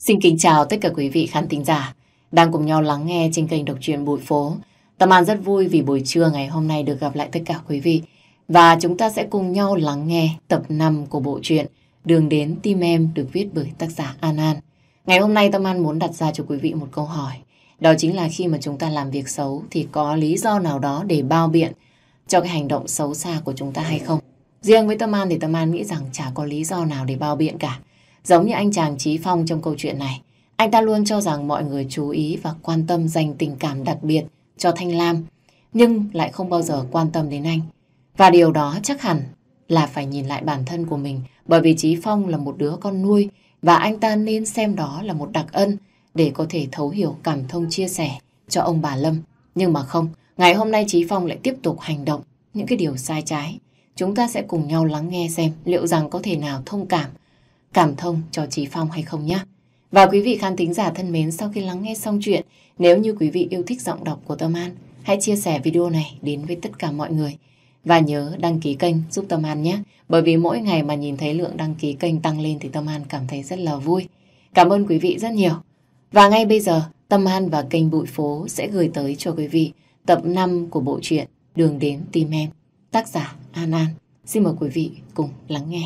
Xin kính chào tất cả quý vị khán thính giả đang cùng nhau lắng nghe trên kênh Đọc truyện Bụi Phố. Tâm An rất vui vì buổi trưa ngày hôm nay được gặp lại tất cả quý vị. Và chúng ta sẽ cùng nhau lắng nghe tập 5 của bộ truyện Đường đến tim em được viết bởi tác giả An An. Ngày hôm nay Tâm An muốn đặt ra cho quý vị một câu hỏi. Đó chính là khi mà chúng ta làm việc xấu thì có lý do nào đó để bao biện cho cái hành động xấu xa của chúng ta hay không? Riêng với Tâm An thì Tâm An nghĩ rằng chả có lý do nào để bao biện cả. Giống như anh chàng Chí Phong trong câu chuyện này, anh ta luôn cho rằng mọi người chú ý và quan tâm dành tình cảm đặc biệt cho Thanh Lam, nhưng lại không bao giờ quan tâm đến anh. Và điều đó chắc hẳn là phải nhìn lại bản thân của mình, bởi vì Chí Phong là một đứa con nuôi và anh ta nên xem đó là một đặc ân để có thể thấu hiểu, cảm thông, chia sẻ cho ông bà Lâm. Nhưng mà không, ngày hôm nay Chí Phong lại tiếp tục hành động những cái điều sai trái. Chúng ta sẽ cùng nhau lắng nghe xem liệu rằng có thể nào thông cảm thông cho Chí Phong hay không nhé. Và quý vị khán thính giả thân mến, sau khi lắng nghe xong chuyện, nếu như quý vị yêu thích giọng đọc của Tâm An, hãy chia sẻ video này đến với tất cả mọi người. Và nhớ đăng ký kênh giúp Tâm An nhé. Bởi vì mỗi ngày mà nhìn thấy lượng đăng ký kênh tăng lên thì Tâm An cảm thấy rất là vui. Cảm ơn quý vị rất nhiều. Và ngay bây giờ, Tâm An và kênh Bụi Phố sẽ gửi tới cho quý vị tập 5 của bộ truyện Đường đến tim em, tác giả An An. Xin mời quý vị cùng lắng nghe.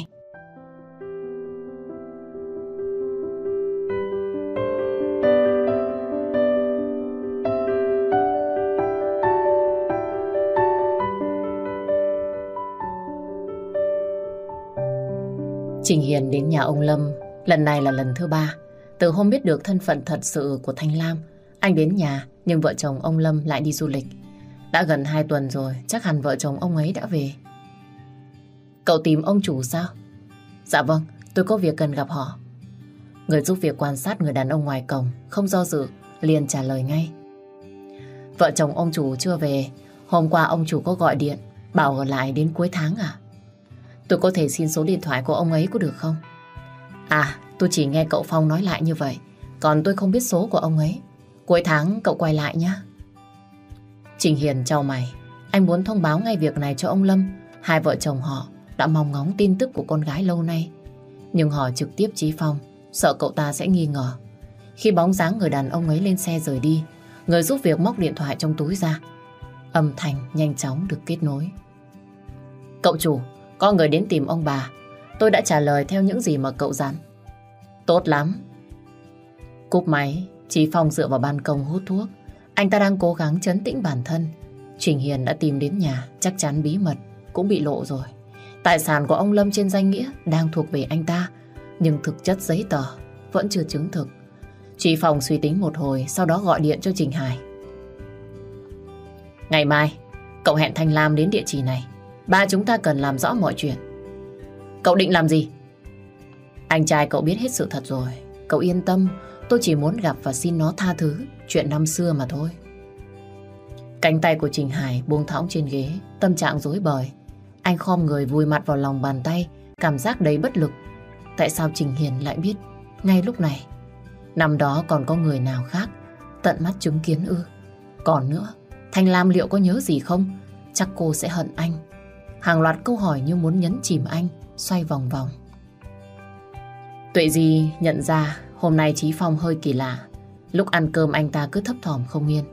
Trình Hiền đến nhà ông Lâm lần này là lần thứ 3. Từ hôm biết được thân phận thật sự của Thanh Lam, anh đến nhà nhưng vợ chồng ông Lâm lại đi du lịch. Đã gần 2 tuần rồi, chắc hẳn vợ chồng ông ấy đã về. Cậu tìm ông chủ sao? Dạ vâng, tôi có việc cần gặp họ. Người giúp việc quan sát người đàn ông ngoài cổng, không do dự, liền trả lời ngay. Vợ chồng ông chủ chưa về, hôm qua ông chủ có gọi điện, bảo ở lại đến cuối tháng à? Tôi có thể xin số điện thoại của ông ấy có được không? À, tôi chỉ nghe cậu Phong nói lại như vậy, còn tôi không biết số của ông ấy. Cuối tháng cậu quay lại nhé. Trình Hiền chau mày. Anh muốn thông báo ngay việc này cho ông Lâm. Hai vợ chồng họ đã mong ngóng tin tức của con gái lâu nay, nhưng hỏi trực tiếp Chí Phong, sợ cậu ta sẽ nghi ngờ. Khi bóng dáng người đàn ông ấy lên xe rời đi, người giúp việc móc điện thoại trong túi ra. Âm thanh nhanh chóng được kết nối. Cậu chủ, có người đến tìm ông bà. Tôi đã trả lời theo những gì mà cậu dặn. Tốt lắm. Cúp máy, Chí Phong dựa vào ban công hút thuốc. Anh ta đang cố gắng trấn tĩnh bản thân. Trình Hiền đã tìm đến nhà, chắc chắn bí mật cũng bị lộ rồi. Tài sản của ông Lâm trên danh nghĩa đang thuộc về anh ta, nhưng thực chất giấy tờ vẫn chưa chứng thực. Chí Phong suy tính một hồi, sau đó gọi điện cho Trình Hải. Ngày mai, cậu hẹn Thanh Lam đến địa chỉ này. Ba chúng ta cần làm rõ mọi chuyện. Cậu định làm gì? Anh trai cậu biết hết sự thật rồi. Cậu yên tâm, tôi chỉ muốn gặp và xin nó tha thứ chuyện năm xưa mà thôi. Cánh tay của Trình Hải buông thõng trên ghế, tâm trạng rối bời. Anh khom người vùi mặt vào lòng bàn tay, cảm giác đầy bất lực. Tại sao Trình Hiền lại biết ngay lúc này? Năm đó còn có người nào khác tận mắt chứng kiến ư? Còn nữa, Thanh Lam liệu có nhớ gì không? Chắc cô sẽ hận anh. Hàng loạt câu hỏi như muốn nhấn chìm anh, xoay vòng vòng. Tuệ Di nhận ra hôm nay Chí Phong hơi kỳ lạ. Lúc ăn cơm anh ta cứ thấp thỏm không yên.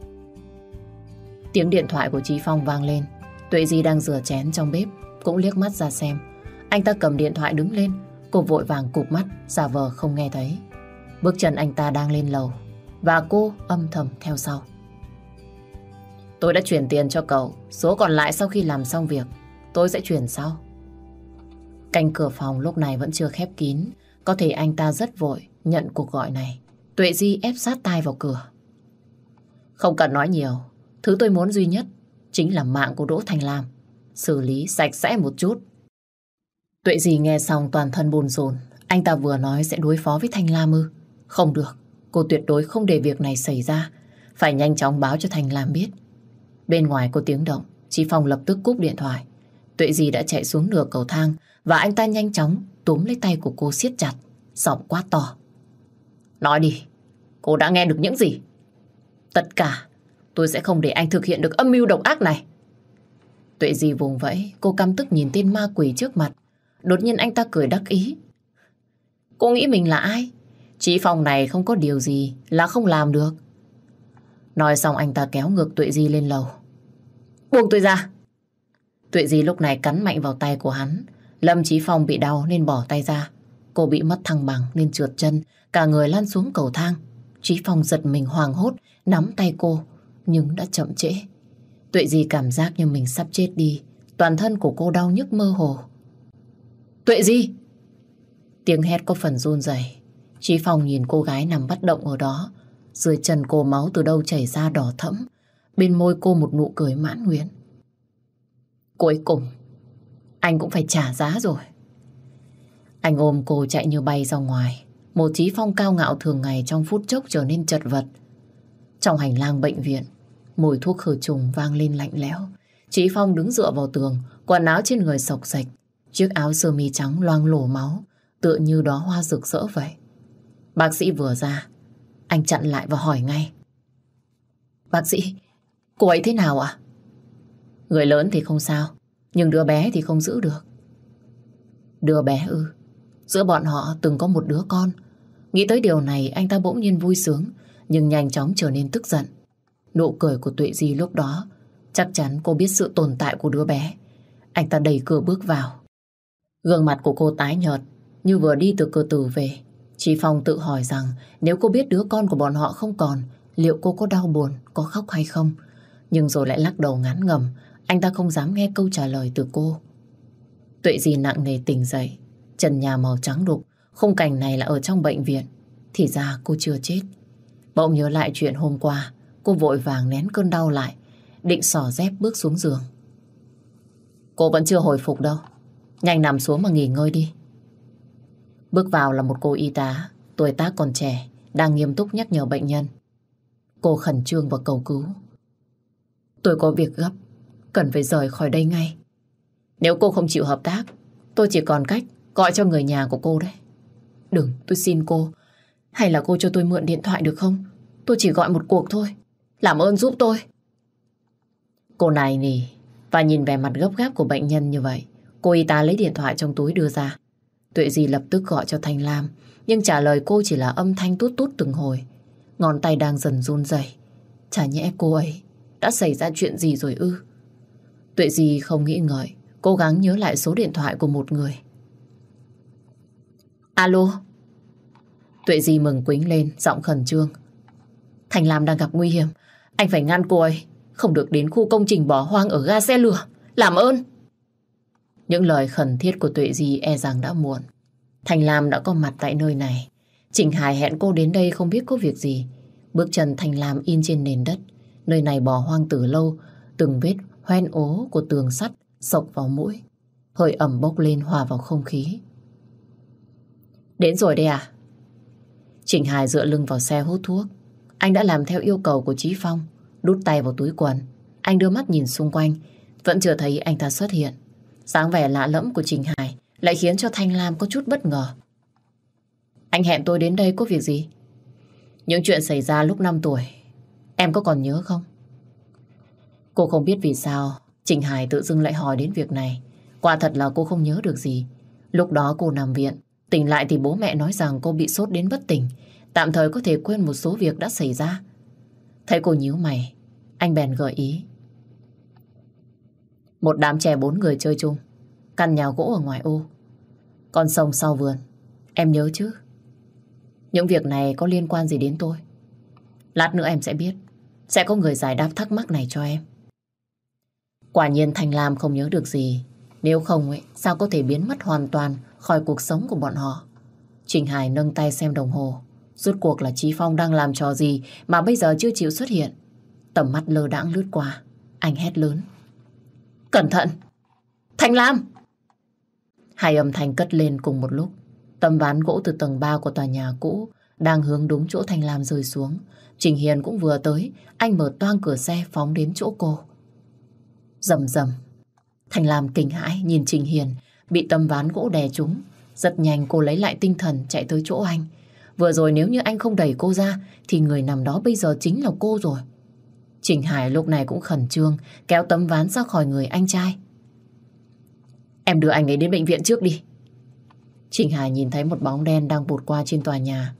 Tiếng điện thoại của Chí Phong vang lên. Tuệ Di đang rửa chén trong bếp, cũng liếc mắt ra xem. Anh ta cầm điện thoại đứng lên. Cô vội vàng cụp mắt, giả vờ không nghe thấy. Bước chân anh ta đang lên lầu, và cô âm thầm theo sau. Tôi đã chuyển tiền cho cậu. Số còn lại sau khi làm xong việc tôi sẽ chuyển sau. Cánh cửa phòng lúc này vẫn chưa khép kín. Có thể anh ta rất vội nhận cuộc gọi này. Tuệ Di ép sát tai vào cửa. Không cần nói nhiều. Thứ tôi muốn duy nhất chính là mạng của Đỗ Thanh Lam. Xử lý sạch sẽ một chút. Tuệ Di nghe xong toàn thân bồn chồn. Anh ta vừa nói sẽ đối phó với Thanh Lam ư? Không được. Cô tuyệt đối không để việc này xảy ra. Phải nhanh chóng báo cho Thanh Lam biết. Bên ngoài có tiếng động, Chí Phong lập tức cúp điện thoại. Tuệ Di đã chạy xuống nửa cầu thang và anh ta nhanh chóng túm lấy tay của cô siết chặt, giọng quát to. Nói đi, cô đã nghe được những gì? Tất cả, tôi sẽ không để anh thực hiện được âm mưu độc ác này. Tuệ Di vùng vẫy, cô căm tức nhìn tên ma quỷ trước mặt. Đột nhiên anh ta cười đắc ý. Cô nghĩ mình là ai? Chí Phong này không có điều gì là không làm được. Nói xong anh ta kéo ngược Tuệ Di lên lầu. Buông tôi ra. Tuệ Di lúc này cắn mạnh vào tay của hắn. Lâm Chí Phong bị đau nên bỏ tay ra. Cô bị mất thăng bằng nên trượt chân, cả người lăn xuống cầu thang. Chí Phong giật mình hoảng hốt, nắm tay cô, nhưng đã chậm trễ. Tuệ Di cảm giác như mình sắp chết đi. Toàn thân của cô đau nhức mơ hồ. Tuệ Di! Tiếng hét có phần run rẩy. Chí Phong nhìn cô gái nằm bất động ở đó. Dưới chân cô máu từ đâu chảy ra đỏ thẫm. Bên môi cô một nụ cười mãn nguyện. Cuối cùng, anh cũng phải trả giá rồi. Anh ôm cô chạy như bay ra ngoài. Một Chí Phong cao ngạo thường ngày trong phút chốc trở nên chật vật. Trong hành lang bệnh viện, mùi thuốc khử trùng vang lên lạnh lẽo. Chí Phong đứng dựa vào tường, quần áo trên người xộc xệch. Chiếc áo sơ mi trắng loang lổ máu, tựa như đóa hoa rực rỡ vậy. Bác sĩ vừa ra, anh chặn lại và hỏi ngay. Bác sĩ, cô ấy thế nào ạ? Người lớn thì không sao, nhưng đứa bé thì không giữ được. Đứa bé ư? Giữa bọn họ từng có một đứa con. Nghĩ tới điều này anh ta bỗng nhiên vui sướng, nhưng nhanh chóng trở nên tức giận. Nụ cười của Tuệ Di lúc đó, chắc chắn cô biết sự tồn tại của đứa bé. Anh ta đẩy cửa bước vào. Gương mặt của cô tái nhợt, như vừa đi từ cửa tử về. Chí Phong tự hỏi rằng nếu cô biết đứa con của bọn họ không còn, liệu cô có đau buồn, có khóc hay không? Nhưng rồi lại lắc đầu ngán ngẩm. Anh ta không dám nghe câu trả lời từ cô. Tuệ Di nặng nề tỉnh dậy. Trần nhà màu trắng đục. Khung cảnh này là ở trong bệnh viện. Thì ra cô chưa chết. Bỗng nhớ lại chuyện hôm qua. Cô vội vàng nén cơn đau lại, định xỏ dép bước xuống giường. Cô vẫn chưa hồi phục đâu. Nhanh nằm xuống mà nghỉ ngơi đi. Bước vào là một cô y tá, tuổi tác còn trẻ, đang nghiêm túc nhắc nhở bệnh nhân. Cô khẩn trương và cầu cứu. Tôi có việc gấp, cần phải rời khỏi đây ngay. Nếu cô không chịu hợp tác, tôi chỉ còn cách gọi cho người nhà của cô đấy. Đừng, tôi xin cô. Hay là cô cho tôi mượn điện thoại được không? Tôi chỉ gọi một cuộc thôi. Làm ơn giúp tôi. Cô này nỉ và nhìn vẻ mặt gấp gáp của bệnh nhân như vậy, cô y tá lấy điện thoại trong túi đưa ra. Tuệ Di lập tức gọi cho Thanh Lam, nhưng trả lời cô chỉ là âm thanh tút tút từng hồi. Ngón tay đang dần run rẩy. Chả nhẽ cô ấy đã xảy ra chuyện gì rồi ư? Tuệ Di không nghĩ ngợi, cố gắng nhớ lại số điện thoại của một người. Alo. Tuệ Di mừng quính lên, giọng khẩn trương. Thanh Lam đang gặp nguy hiểm. Anh phải ngăn cô ấy, không được đến khu công trình bỏ hoang ở ga xe lửa. Làm ơn. Những lời khẩn thiết của Tuệ Di e rằng đã muộn. Thanh Lam đã có mặt tại nơi này. Trịnh Hải hẹn cô đến đây không biết có việc gì. Bước chân Thanh Lam in trên nền đất. Nơi này bỏ hoang từ lâu, từng vết hoen ố của tường sắt xộc vào mũi. Hơi ẩm bốc lên hòa vào không khí. Đến rồi đây à? Trịnh Hải dựa lưng vào xe hút thuốc. Anh đã làm theo yêu cầu của Chí Phong, đút tay vào túi quần. Anh đưa mắt nhìn xung quanh, vẫn chưa thấy anh ta xuất hiện. Dáng vẻ lạ lẫm của Trịnh Hải lại khiến cho Thanh Lam có chút bất ngờ. Anh hẹn tôi đến đây có việc gì? Những chuyện xảy ra lúc 5 tuổi, em có còn nhớ không? Cô không biết vì sao Trịnh Hải tự dưng lại hỏi đến việc này. Quả thật là cô không nhớ được gì. Lúc đó cô nằm viện, tỉnh lại thì bố mẹ nói rằng cô bị sốt đến bất tỉnh, tạm thời có thể quên một số việc đã xảy ra. Thấy cô nhíu mày, anh bèn gợi ý. Một đám trẻ 4 người chơi chung, căn nhà gỗ ở ngoài ô, con sông sau vườn, em nhớ chứ? Những việc này có liên quan gì đến tôi? Lát nữa em sẽ biết, sẽ có người giải đáp thắc mắc này cho em. Quả nhiên Thanh Lam không nhớ được gì. Nếu không ấy, sao có thể biến mất hoàn toàn khỏi cuộc sống của bọn họ? Trịnh Hải nâng tay xem đồng hồ. Rốt cuộc là Chí Phong đang làm trò gì mà bây giờ chưa chịu xuất hiện? Tầm mắt lơ đãng lướt qua, anh hét lớn. Cẩn thận! Thanh Lam! Hai âm thanh cất lên cùng một lúc. Tấm ván gỗ từ tầng 3 của tòa nhà cũ đang hướng đúng chỗ Thanh Lam rơi xuống. Trình Hiền cũng vừa tới. Anh mở toang cửa xe phóng đến chỗ cô. Rầm rầm. Thanh Lam kinh hãi nhìn Trình Hiền bị tấm ván gỗ đè trúng. Rất nhanh cô lấy lại tinh thần chạy tới chỗ anh. Vừa rồi nếu như anh không đẩy cô ra thì người nằm đó bây giờ chính là cô rồi. Trình Hải lúc này cũng khẩn trương kéo tấm ván ra khỏi người anh trai. Em đưa anh ấy đến bệnh viện trước đi. Trình Hải nhìn thấy một bóng đen đang vụt qua trên tòa nhà.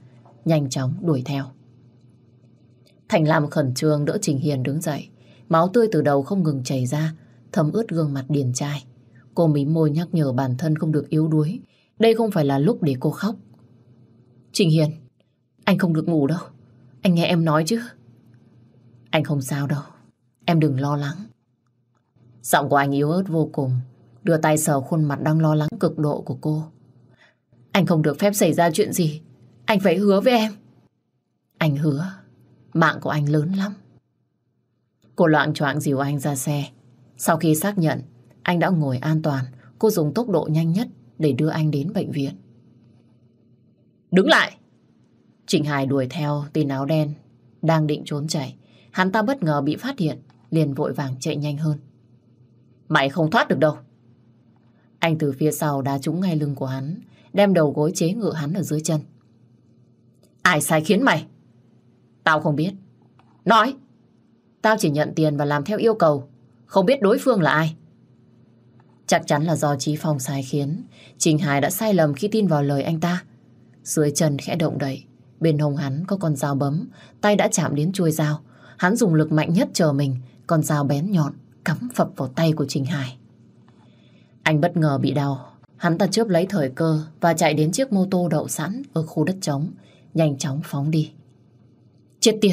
nhanh chóng đuổi theo. Thành Lam khẩn trương đỡ Trình Hiền đứng dậy. Máu tươi từ đầu không ngừng chảy ra, thấm ướt gương mặt điển trai. Cô mím môi nhắc nhở bản thân không được yếu đuối. Đây không phải là lúc để cô khóc. Trình Hiền, anh không được ngủ đâu. Anh nghe em nói chứ. Anh không sao đâu. Em đừng lo lắng. Giọng của anh yếu ớt vô cùng, đưa tay sờ khuôn mặt đang lo lắng cực độ của cô. Anh không được phép xảy ra chuyện gì. Anh phải hứa với em. Anh hứa. Mạng của anh lớn lắm. Cô loạng choạng dìu anh ra xe. Sau khi xác nhận anh đã ngồi an toàn, cô dùng tốc độ nhanh nhất để đưa anh đến bệnh viện. Đứng lại! Trình Hải đuổi theo tên áo đen đang định trốn chạy. Hắn ta bất ngờ bị phát hiện, liền vội vàng chạy nhanh hơn. Mày không thoát được đâu. Anh từ phía sau đá trúng ngay lưng của hắn, đem đầu gối chế ngự hắn ở dưới chân. Ai sai khiến mày? Tao không biết. Nói! Tao chỉ nhận tiền và làm theo yêu cầu, không biết đối phương là ai. Chắc chắn là do Chí Phong sai khiến. Trình Hải đã sai lầm khi tin vào lời anh ta. Dưới chân khẽ động đậy, bên hông hắn có con dao bấm, tay đã chạm đến chuôi dao. Hắn dùng lực mạnh nhất chờ mình, con dao bén nhọn cắm phập vào tay của Trình Hải. Anh bất ngờ bị đau, hắn ta chớp lấy thời cơ và chạy đến chiếc mô tô đậu sẵn ở khu đất trống, nhanh chóng phóng đi. Chết tiệt!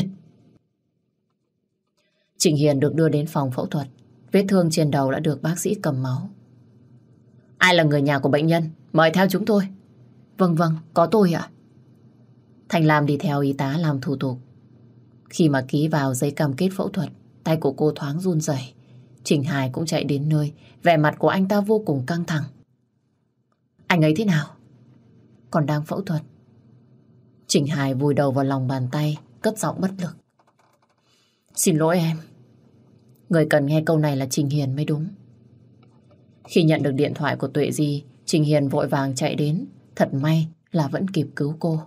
Trình Hiền được đưa đến phòng phẫu thuật. Vết thương trên đầu đã được bác sĩ cầm máu. Ai là người nhà của bệnh nhân? Mời theo chúng tôi. Vâng, có tôi ạ. Thành Lam đi theo y tá làm thủ tục. Khi mà ký vào giấy cam kết phẫu thuật, tay của cô thoáng run rẩy. Trình Hải cũng chạy đến nơi, vẻ mặt của anh ta vô cùng căng thẳng. Anh ấy thế nào? Còn đang phẫu thuật. Trình Hải vùi đầu vào lòng bàn tay, cất giọng bất lực. Xin lỗi em. Người cần nghe câu này là Trình Hiền mới đúng. Khi nhận được điện thoại của Tuệ Di, Trình Hiền vội vàng chạy đến. Thật may là vẫn kịp cứu cô.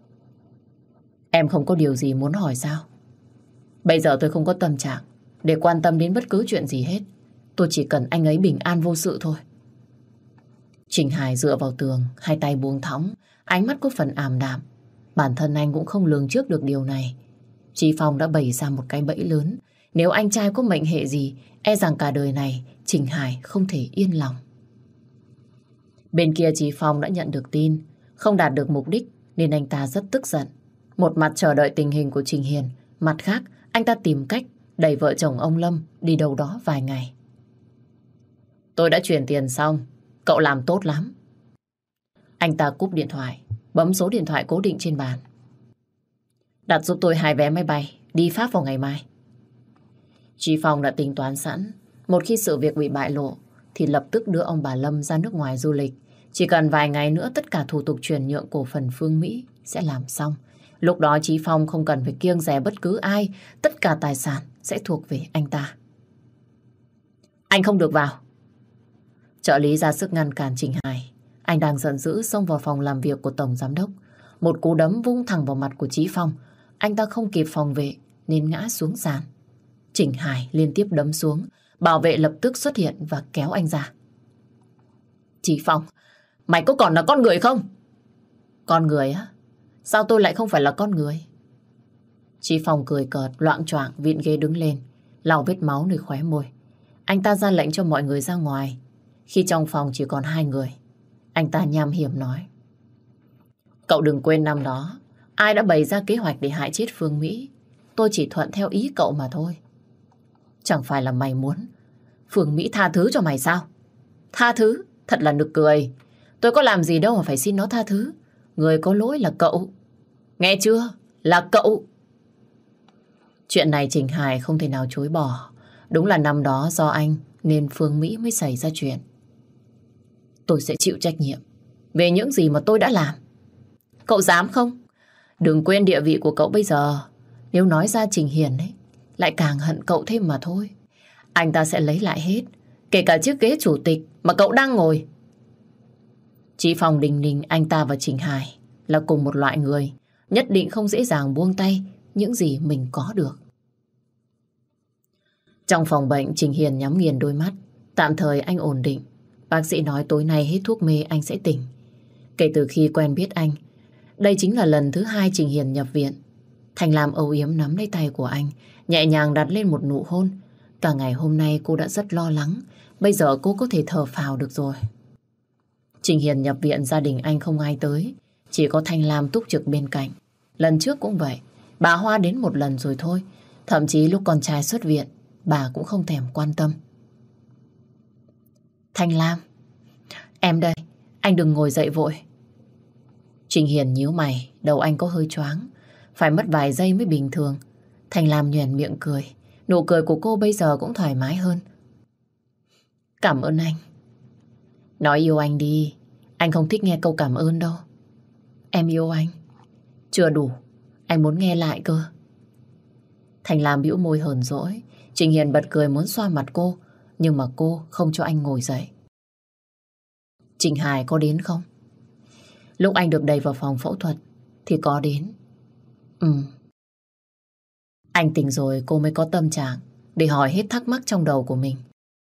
Em không có điều gì muốn hỏi sao? Bây giờ tôi không có tâm trạng để quan tâm đến bất cứ chuyện gì hết. Tôi chỉ cần anh ấy bình an vô sự thôi. Trình Hải dựa vào tường, hai tay buông thõng, ánh mắt có phần ảm đạm. Bản thân anh cũng không lường trước được điều này. Chí Phong đã bày ra một cái bẫy lớn. Nếu anh trai có mệnh hệ gì, e rằng cả đời này Trình Hải không thể yên lòng. Bên kia Chí Phong đã nhận được tin, không đạt được mục đích nên anh ta rất tức giận. Một mặt chờ đợi tình hình của Trình Hiền, mặt khác anh ta tìm cách đẩy vợ chồng ông Lâm đi đâu đó vài ngày. Tôi đã chuyển tiền xong, cậu làm tốt lắm. Anh ta cúp điện thoại, bấm số điện thoại cố định trên bàn. Đặt giúp tôi 2 vé máy bay đi Pháp vào ngày mai. Chí Phong đã tính toán sẵn, một khi sự việc bị bại lộ thì lập tức đưa ông bà Lâm ra nước ngoài du lịch. Chỉ cần vài ngày nữa tất cả thủ tục chuyển nhượng cổ phần Phương Mỹ sẽ làm xong. Lúc đó Chí Phong không cần phải kiêng dè bất cứ ai, tất cả tài sản sẽ thuộc về anh ta. Anh không được vào. Trợ lý ra sức ngăn cản Trình Hải. Anh đang giận dữ xông vào phòng làm việc của Tổng Giám đốc. Một cú đấm vung thẳng vào mặt của Chí Phong. Anh ta không kịp phòng vệ nên ngã xuống sàn. Trình Hải liên tiếp đấm xuống. Bảo vệ lập tức xuất hiện và kéo anh ra. Chí Phong, mày có còn là con người không? Con người á? Sao tôi lại không phải là con người? Chí Phong cười cợt, loạng choạng vịn ghế đứng lên, lau vết máu nơi khóe môi. Anh ta ra lệnh cho mọi người ra ngoài. Khi trong phòng chỉ còn 2 người, anh ta nham hiểm nói. Cậu đừng quên năm đó, ai đã bày ra kế hoạch để hại chết Phương Mỹ. Tôi chỉ thuận theo ý cậu mà thôi. Chẳng phải là mày muốn Phương Mỹ tha thứ cho mày sao? Tha thứ? Thật là nực cười. Tôi có làm gì đâu mà phải xin nó tha thứ. Người có lỗi là cậu. Nghe chưa? Là cậu. Chuyện này Trình Hải không thể nào chối bỏ. Đúng là năm đó do anh nên Phương Mỹ mới xảy ra chuyện. Tôi sẽ chịu trách nhiệm về những gì mà tôi đã làm. Cậu dám không? Đừng quên địa vị của cậu bây giờ. Nếu nói ra Trình Hiền ấy, lại càng hận cậu thêm mà thôi. Anh ta sẽ lấy lại hết, kể cả chiếc ghế chủ tịch mà cậu đang ngồi. Chí Phong đình ninh anh ta và Trình Hải là cùng một loại người, nhất định không dễ dàng buông tay những gì mình có được. Trong phòng bệnh, Trình Hiền nhắm nghiền đôi mắt. Tạm thời anh ổn định. Bác sĩ nói tối nay hết thuốc mê anh sẽ tỉnh. Kể từ khi quen biết anh, Đây chính là lần thứ 2 Trình Hiền nhập viện. Thành Lam âu yếm nắm lấy tay của anh, nhẹ nhàng đặt lên một nụ hôn. Cả ngày hôm nay cô đã rất lo lắng. Bây giờ cô có thể thở phào được rồi. Trình Hiền nhập viện, gia đình anh không ai tới. Chỉ có Thanh Lam túc trực bên cạnh. Lần trước cũng vậy. Bà Hoa đến một lần rồi thôi. Thậm chí lúc con trai xuất viện, bà cũng không thèm quan tâm. Thanh Lam, em đây, anh đừng ngồi dậy vội. Trình Hiền nhíu mày, đầu anh có hơi choáng. Phải mất vài giây mới bình thường. Thanh Lam nhoẻn miệng cười. Nụ cười của cô bây giờ cũng thoải mái hơn. Cảm ơn anh. Nói yêu anh đi. Anh không thích nghe câu cảm ơn đâu. Em yêu anh. Chưa đủ. Anh muốn nghe lại cơ. Thanh Lam bĩu môi hờn dỗi. Trình Hiền bật cười muốn xoa mặt cô. Nhưng mà cô không cho anh ngồi dậy. Trình Hải có đến không? Lúc anh được đẩy vào phòng phẫu thuật thì có đến. Anh tỉnh rồi cô mới có tâm trạng để hỏi hết thắc mắc trong đầu của mình.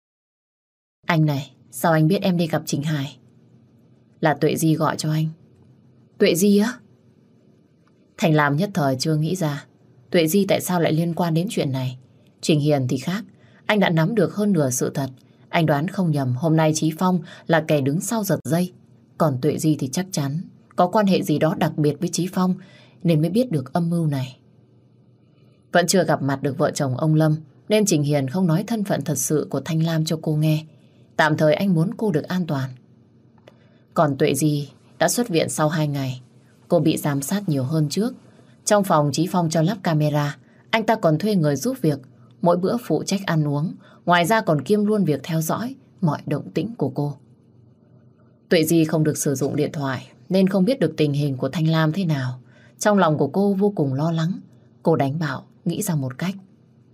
Anh này, sao anh biết em đi gặp Trình Hải? Là Tuệ Di gọi cho anh. Tuệ Di á? Thành Lam nhất thời chưa nghĩ ra Tuệ Di tại sao lại liên quan đến chuyện này. Trình Hiền thì khác. Anh đã nắm được hơn nửa sự thật. Anh đoán không nhầm hôm nay Chí Phong là kẻ đứng sau giật dây. Còn Tuệ Di thì chắc chắn có quan hệ gì đó đặc biệt với Chí Phong nên mới biết được âm mưu này. Vẫn chưa gặp mặt được vợ chồng ông Lâm nên Trình Hiền không nói thân phận thật sự của Thanh Lam cho cô nghe. Tạm thời anh muốn cô được an toàn. Còn Tuệ Di đã xuất viện sau 2 ngày. Cô bị giám sát nhiều hơn trước. Trong phòng Chí Phong cho lắp camera. Anh ta còn thuê người giúp việc, mỗi bữa phụ trách ăn uống. Ngoài ra còn kiêm luôn việc theo dõi mọi động tĩnh của cô. Tuệ Di không được sử dụng điện thoại nên không biết được tình hình của Thanh Lam thế nào. Trong lòng của cô vô cùng lo lắng. Cô đánh bạo, nghĩ ra một cách.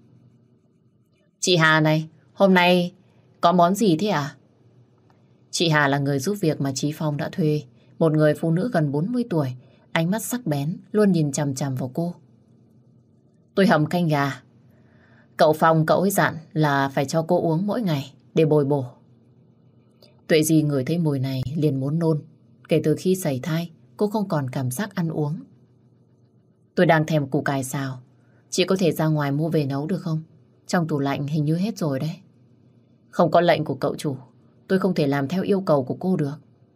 Chị Hà này, hôm nay có món gì thế à? Chị Hà là người giúp việc mà Chí Phong đã thuê. Một người phụ nữ gần 40 tuổi, ánh mắt sắc bén, luôn nhìn chằm chằm vào cô. Tôi hầm canh gà. Cậu Phong cậu ấy dặn là phải cho cô uống mỗi ngày để bồi bổ. Tuệ Di ngửi thấy mùi này liền muốn nôn. Kể từ khi sảy thai, cô không còn cảm giác ăn uống. Tôi đang thèm củ cải xào. Chị có thể ra ngoài mua về nấu được không? Trong tủ lạnh hình như hết rồi đấy. Không có lệnh của cậu chủ, tôi không thể làm theo yêu cầu của cô được.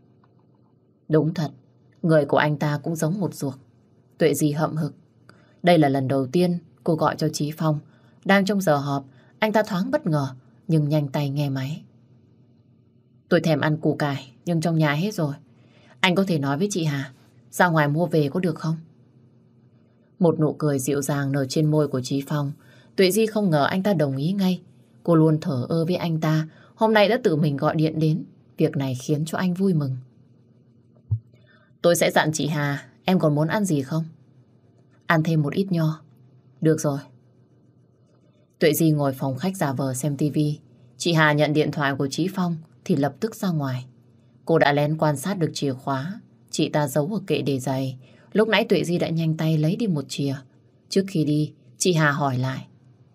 Đúng thật, người của anh ta cũng giống một ruột. Tuệ Di hậm hực. Đây là lần đầu tiên cô gọi cho Chí Phong. Đang trong giờ họp, anh ta thoáng bất ngờ, nhưng nhanh tay nghe máy. Tôi thèm ăn củ cải, nhưng trong nhà hết rồi. Anh có thể nói với chị Hà, ra ngoài mua về có được không? Một nụ cười dịu dàng nở trên môi của Chí Phong. Tuệ Di không ngờ anh ta đồng ý ngay. Cô luôn thờ ơ với anh ta. Hôm nay đã tự mình gọi điện đến. Việc này khiến cho anh vui mừng. Tôi sẽ dặn chị Hà. Em còn muốn ăn gì không? Ăn thêm một ít nho. Được rồi. Tuệ Di ngồi phòng khách giả vờ xem tivi. Chị Hà nhận điện thoại của Chí Phong thì lập tức ra ngoài. Cô đã lén quan sát được chìa khóa chị ta giấu ở kệ để giày. Lúc nãy Tuệ Di đã nhanh tay lấy đi một chìa. Trước khi đi, chị Hà hỏi lại.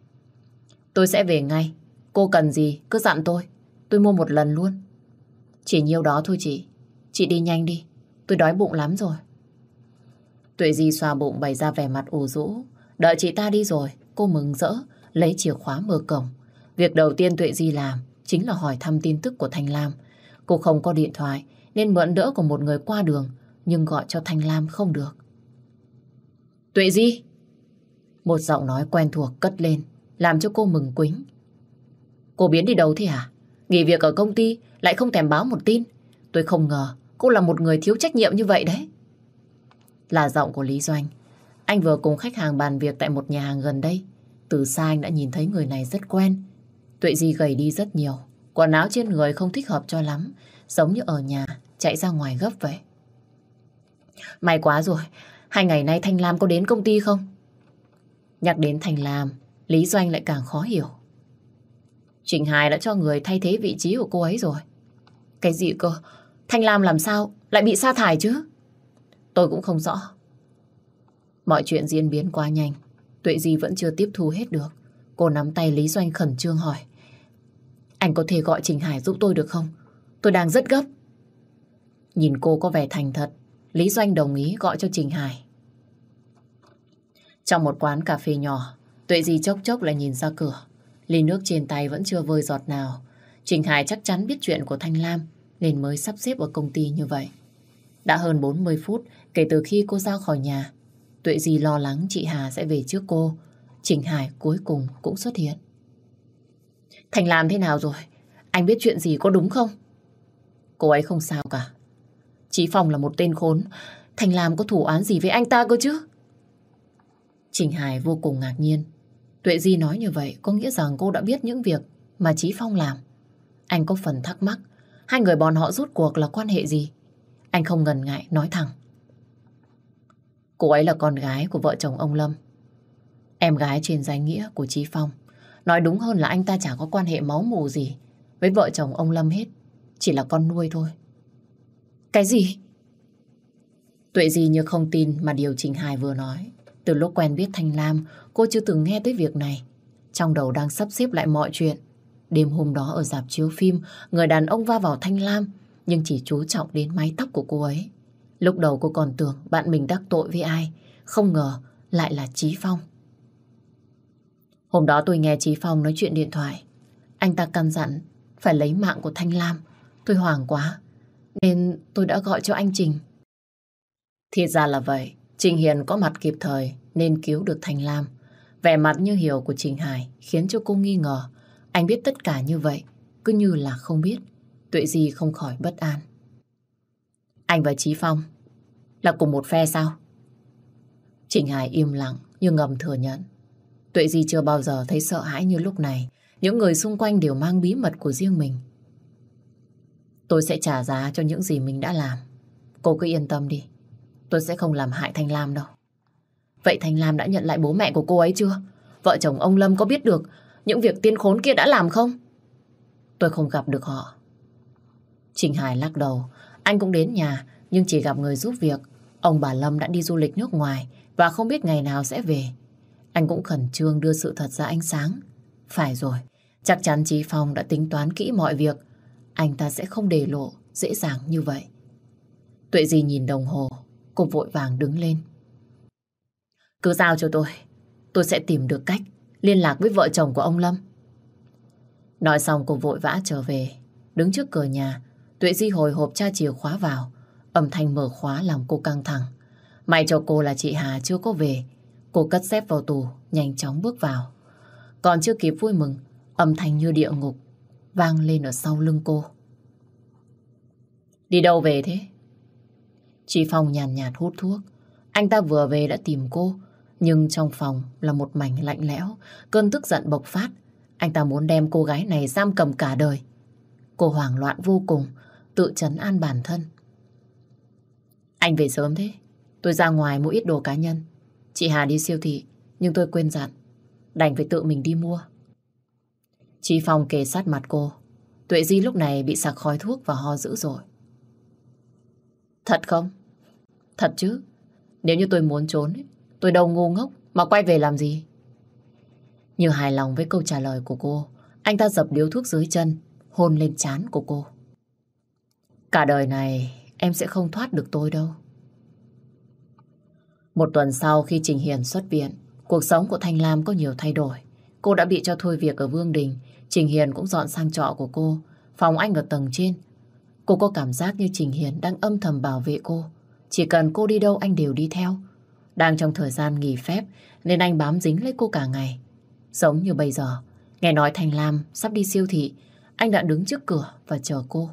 Tôi sẽ về ngay. Cô cần gì cứ dặn tôi mua một lần luôn. Chỉ nhiêu đó thôi chị. Chị đi nhanh đi. Tôi đói bụng lắm rồi. Tuệ Di xoa bụng bày ra vẻ mặt ủ rũ. Đợi chị ta đi rồi, cô mừng rỡ lấy chìa khóa mở cổng. Việc đầu tiên Tuệ Di làm chính là hỏi thăm tin tức của Thanh Lam. Cô không có điện thoại nên mượn đỡ của một người qua đường, nhưng gọi cho Thanh Lam không được. Tuệ Di! Một giọng nói quen thuộc cất lên, làm cho cô mừng quính. Cô biến đi đâu thế hả? Nghỉ việc ở công ty lại không thèm báo một tin. Tôi không ngờ cô là một người thiếu trách nhiệm như vậy đấy. Là giọng của Lý Doanh. Anh vừa cùng khách hàng bàn việc tại một nhà hàng gần đây. Từ xa anh đã nhìn thấy người này rất quen. Tuệ Di gầy đi rất nhiều. Quần áo trên người không thích hợp cho lắm, giống như ở nhà chạy ra ngoài gấp vậy. May quá rồi. 2 ngày nay Thanh Lam có đến công ty không? Nhắc đến Thanh Lam, Lý Doanh lại càng khó hiểu. Trình Hải đã cho người thay thế vị trí của cô ấy rồi. Cái gì cơ? Thanh Lam làm sao lại bị sa thải chứ? Tôi cũng không rõ. Mọi chuyện diễn biến quá nhanh. Tuệ Di vẫn chưa tiếp thu hết được. Cô nắm tay Lý Doanh khẩn trương hỏi. Anh có thể gọi Trình Hải giúp tôi được không? Tôi đang rất gấp. Nhìn cô có vẻ thành thật, Lý Doanh đồng ý gọi cho Trình Hải. Trong một quán cà phê nhỏ, Tuệ Di chốc chốc lại nhìn ra cửa. Ly nước trên tay vẫn chưa vơi giọt nào. Trình Hải chắc chắn biết chuyện của Thanh Lam nên mới sắp xếp ở công ty như vậy. Đã hơn 40 phút kể từ khi cô ra khỏi nhà. Tuệ Di lo lắng chị Hà sẽ về trước cô. Trình Hải cuối cùng cũng xuất hiện. Thanh Lam thế nào rồi? Anh biết chuyện gì có đúng không? Cô ấy không sao cả. Chí Phong là một tên khốn. Thanh Lam có thủ án gì với anh ta cơ chứ? Trình Hải vô cùng ngạc nhiên. Tuệ Di nói như vậy có nghĩa rằng cô đã biết những việc mà Chí Phong làm. Anh có phần thắc mắc. Hai người bọn họ rút cuộc là quan hệ gì? Anh không ngần ngại nói thẳng. Cô ấy là con gái của vợ chồng ông Lâm. Em gái trên danh nghĩa của Chí Phong. Nói đúng hơn là anh ta chả có quan hệ máu mủ gì với vợ chồng ông Lâm hết. Chỉ là con nuôi thôi. Cái gì? Tuệ Di như không tin mà điều Trình Hải vừa nói. Từ lúc quen biết Thanh Lam, cô chưa từng nghe tới việc này. Trong đầu đang sắp xếp lại mọi chuyện. Đêm hôm đó ở rạp chiếu phim, người đàn ông va vào Thanh Lam, nhưng chỉ chú trọng đến mái tóc của cô ấy. Lúc đầu cô còn tưởng bạn mình đắc tội với ai, không ngờ lại là Chí Phong. Hôm đó tôi nghe Chí Phong nói chuyện điện thoại. Anh ta căn dặn phải lấy mạng của Thanh Lam. Tôi hoảng quá, nên tôi đã gọi cho anh Trình. Thì ra là vậy. Trình Hiền có mặt kịp thời nên cứu được Thanh Lam. Vẻ mặt như hiểu của Trình Hải khiến cho cô nghi ngờ. Anh biết tất cả như vậy, cứ như là không biết. Tuệ Di không khỏi bất an. Anh và Chí Phong là cùng một phe sao? Trình Hải im lặng nhưng ngầm thừa nhận. Tuệ Di chưa bao giờ thấy sợ hãi như lúc này. Những người xung quanh đều mang bí mật của riêng mình. Tôi sẽ trả giá cho những gì mình đã làm. Cô cứ yên tâm đi. Tôi sẽ không làm hại Thanh Lam đâu. Vậy Thanh Lam đã nhận lại bố mẹ của cô ấy chưa? Vợ chồng ông Lâm có biết được những việc tiên khốn kia đã làm không? Tôi không gặp được họ. Trình Hải lắc đầu. Anh cũng đến nhà nhưng chỉ gặp người giúp việc. Ông bà Lâm đã đi du lịch nước ngoài và không biết ngày nào sẽ về. Anh cũng khẩn trương đưa sự thật ra ánh sáng. Phải rồi, chắc chắn Chí Phong đã tính toán kỹ mọi việc. Anh ta sẽ không để lộ dễ dàng như vậy. Tuệ Di nhìn đồng hồ. Cô vội vàng đứng lên. Cứ giao cho tôi sẽ tìm được cách liên lạc với vợ chồng của ông Lâm. Nói xong cô vội vã trở về. Đứng trước cửa nhà, Tuệ Di hồi hộp tra chìa khóa vào. Âm thanh mở khóa làm cô căng thẳng. May cho cô là chị Hà chưa có về. Cô cất dép vào tủ, nhanh chóng bước vào. Còn chưa kịp vui mừng, âm thanh như địa ngục vang lên ở sau lưng cô. Đi đâu về thế? Chị Phong nhàn nhạt hút thuốc. Anh ta vừa về đã tìm cô, nhưng trong phòng là một mảnh lạnh lẽo. Cơn tức giận bộc phát. Anh ta muốn đem cô gái này giam cầm cả đời. Cô hoảng loạn vô cùng, tự trấn an bản thân. Anh về sớm thế. Tôi ra ngoài mua ít đồ cá nhân. Chị Hà đi siêu thị, nhưng tôi quên dặn. Đành phải tự mình đi mua. Chị Phong kề sát mặt cô. Tuệ Di lúc này bị sặc khói thuốc và ho dữ dội. Thật không? Thật chứ. Nếu như tôi muốn trốn, tôi đâu ngu ngốc mà quay về làm gì. Như hài lòng với câu trả lời của cô, anh ta dập điếu thuốc dưới chân, hôn lên trán của cô. Cả đời này em sẽ không thoát được tôi đâu. Một tuần sau khi Trình Hiền xuất viện, cuộc sống của Thanh Lam có nhiều thay đổi. Cô đã bị cho thôi việc ở Vương Đình. Trình Hiền cũng dọn sang trọ của cô, phòng anh ở tầng trên. Cô có cảm giác như Trình Hiền đang âm thầm bảo vệ cô. Chỉ cần cô đi đâu anh đều đi theo. Đang trong thời gian nghỉ phép nên anh bám dính lấy cô cả ngày. Giống như bây giờ, nghe nói Thanh Lam sắp đi siêu thị, anh đã đứng trước cửa và chờ cô.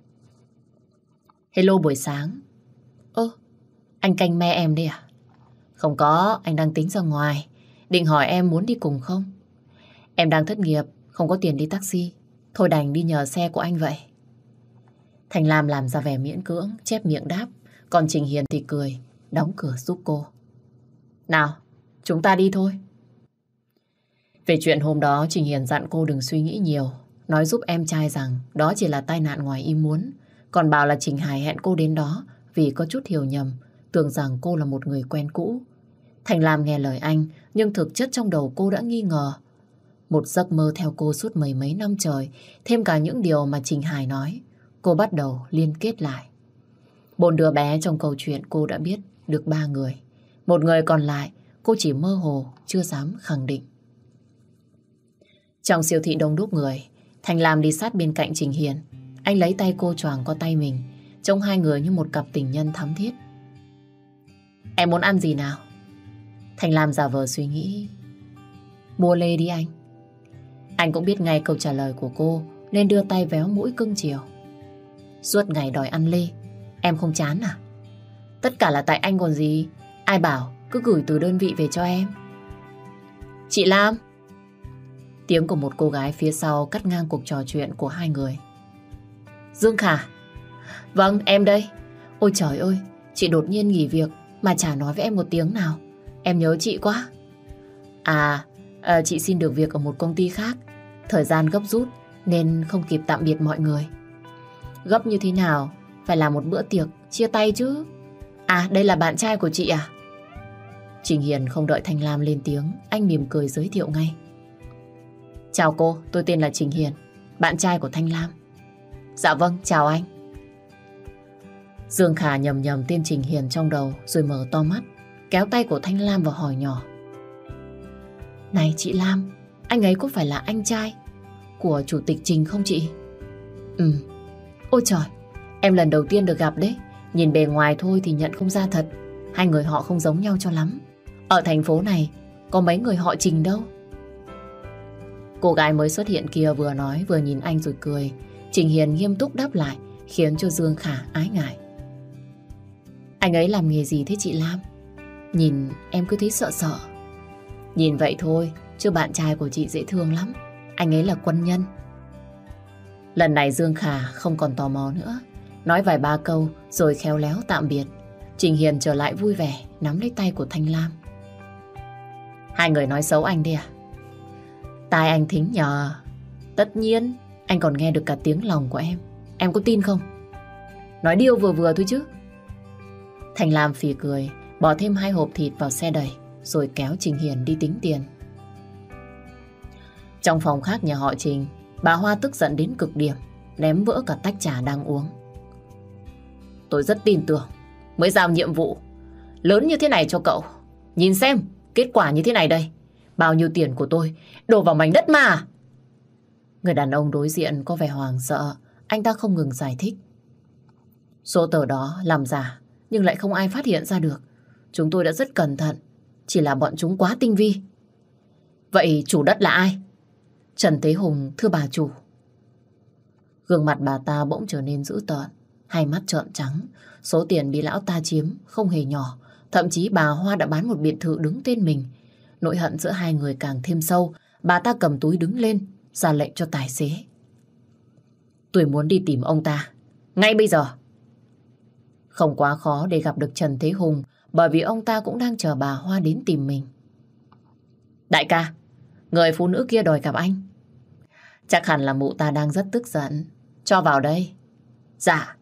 Hello buổi sáng. Anh canh me em đây à? Không có, anh đang tính ra ngoài. Định hỏi em muốn đi cùng không? Em đang thất nghiệp, không có tiền đi taxi. Thôi đành đi nhờ xe của anh vậy. Thanh Lam làm ra vẻ miễn cưỡng, chép miệng đáp. Còn Trình Hiền thì cười, đóng cửa giúp cô. Nào, chúng ta đi thôi. Về chuyện hôm đó, Trình Hiền dặn cô đừng suy nghĩ nhiều. Nói giúp em trai rằng đó chỉ là tai nạn ngoài ý muốn. Còn bảo là Trình Hải hẹn cô đến đó vì có chút hiểu nhầm, tưởng rằng cô là một người quen cũ. Thành Lam nghe lời anh, nhưng thực chất trong đầu cô đã nghi ngờ. Một giấc mơ theo cô suốt mười mấy năm trời, thêm cả những điều mà Trình Hải nói, cô bắt đầu liên kết lại. 4 đứa bé trong câu chuyện cô đã biết được 3 người. Một người còn lại cô chỉ mơ hồ, chưa dám khẳng định. Trong siêu thị đông đúc người, Thành Lam đi sát bên cạnh Trình Hiền. Anh lấy tay cô choàng qua tay mình, trông hai người như một cặp tình nhân thắm thiết. Em muốn ăn gì nào? Thành Lam giả vờ suy nghĩ. Mua lê đi anh. Anh cũng biết ngay câu trả lời của cô nên đưa tay véo mũi cưng chiều. Suốt ngày đòi ăn lê, em không chán à? Tất cả là tại anh còn gì. Ai bảo cứ gửi từ đơn vị về cho em. Chị Lam. Tiếng của một cô gái phía sau cắt ngang cuộc trò chuyện của hai người. Dương Khả. Vâng, em đây. Ôi trời ơi, chị đột nhiên nghỉ việc mà chả nói với em một tiếng nào. Em nhớ chị quá. Chị xin được việc ở một công ty khác. Thời gian gấp rút nên không kịp tạm biệt mọi người. Gấp như thế nào? Phải làm một bữa tiệc chia tay chứ. Đây là bạn trai của chị à? Trình Hiền không đợi Thanh Lam lên tiếng, anh mỉm cười giới thiệu ngay. Chào cô, tôi tên là Trình Hiền, bạn trai của Thanh Lam. Dạ vâng, chào anh. Dương Khả nhầm tên Trình Hiền trong đầu rồi mở to mắt, kéo tay của Thanh Lam và hỏi nhỏ. Này chị Lam, anh ấy có phải là anh trai của chủ tịch Trình không chị? Ôi trời, em lần đầu tiên được gặp đấy. Nhìn bề ngoài thôi thì nhận không ra thật. Hai người họ không giống nhau cho lắm. Ở thành phố này có mấy người họ Trình đâu. Cô gái mới xuất hiện kia vừa nói vừa nhìn anh rồi cười. Trình Hiền nghiêm túc đáp lại, khiến cho Dương Khả ái ngại. Anh ấy làm nghề gì thế chị Lam? Nhìn em cứ thấy sợ sợ. Nhìn vậy thôi, chứ bạn trai của chị dễ thương lắm. Anh ấy là quân nhân. Lần này Dương Khả không còn tò mò nữa, nói vài ba câu rồi khéo léo tạm biệt. Trình Hiền trở lại vui vẻ nắm lấy tay của Thanh Lam. Hai người nói xấu anh đi à? Tai anh thính nhờ. Tất nhiên, anh còn nghe được cả tiếng lòng của em. Em có tin không? Nói điêu vừa vừa thôi chứ. Thanh Lam phì cười, bỏ thêm 2 hộp thịt vào xe đẩy rồi kéo Trình Hiền đi tính tiền. Trong phòng khác nhà họ Trình, bà Hoa tức giận đến cực điểm, ném vỡ cả tách trà đang uống. Tôi rất tin tưởng mới giao nhiệm vụ lớn như thế này cho cậu. Nhìn xem, kết quả như thế này đây. Bao nhiêu tiền của tôi đổ vào mảnh đất mà. Người đàn ông đối diện có vẻ hoảng sợ. Anh ta không ngừng giải thích. Số tờ đó làm giả nhưng lại không ai phát hiện ra được. Chúng tôi đã rất cẩn thận. Chỉ là bọn chúng quá tinh vi. Vậy chủ đất là ai? Trần Thế Hùng, thưa bà chủ. Gương mặt bà ta bỗng trở nên dữ tợn, hai mắt trợn trắng. Số tiền bị lão ta chiếm không hề nhỏ. Thậm chí bà Hoa đã bán một biệt thự đứng tên mình. Nỗi hận giữa hai người càng thêm sâu. Bà ta cầm túi đứng lên, ra lệnh cho tài xế. Tôi muốn đi tìm ông ta ngay bây giờ. Không quá khó để gặp được Trần Thế Hùng, bởi vì ông ta cũng đang chờ bà Hoa đến tìm mình. Đại ca, người phụ nữ kia đòi gặp anh. Chắc hẳn là mụ ta đang rất tức giận. Cho vào đây. Dạ.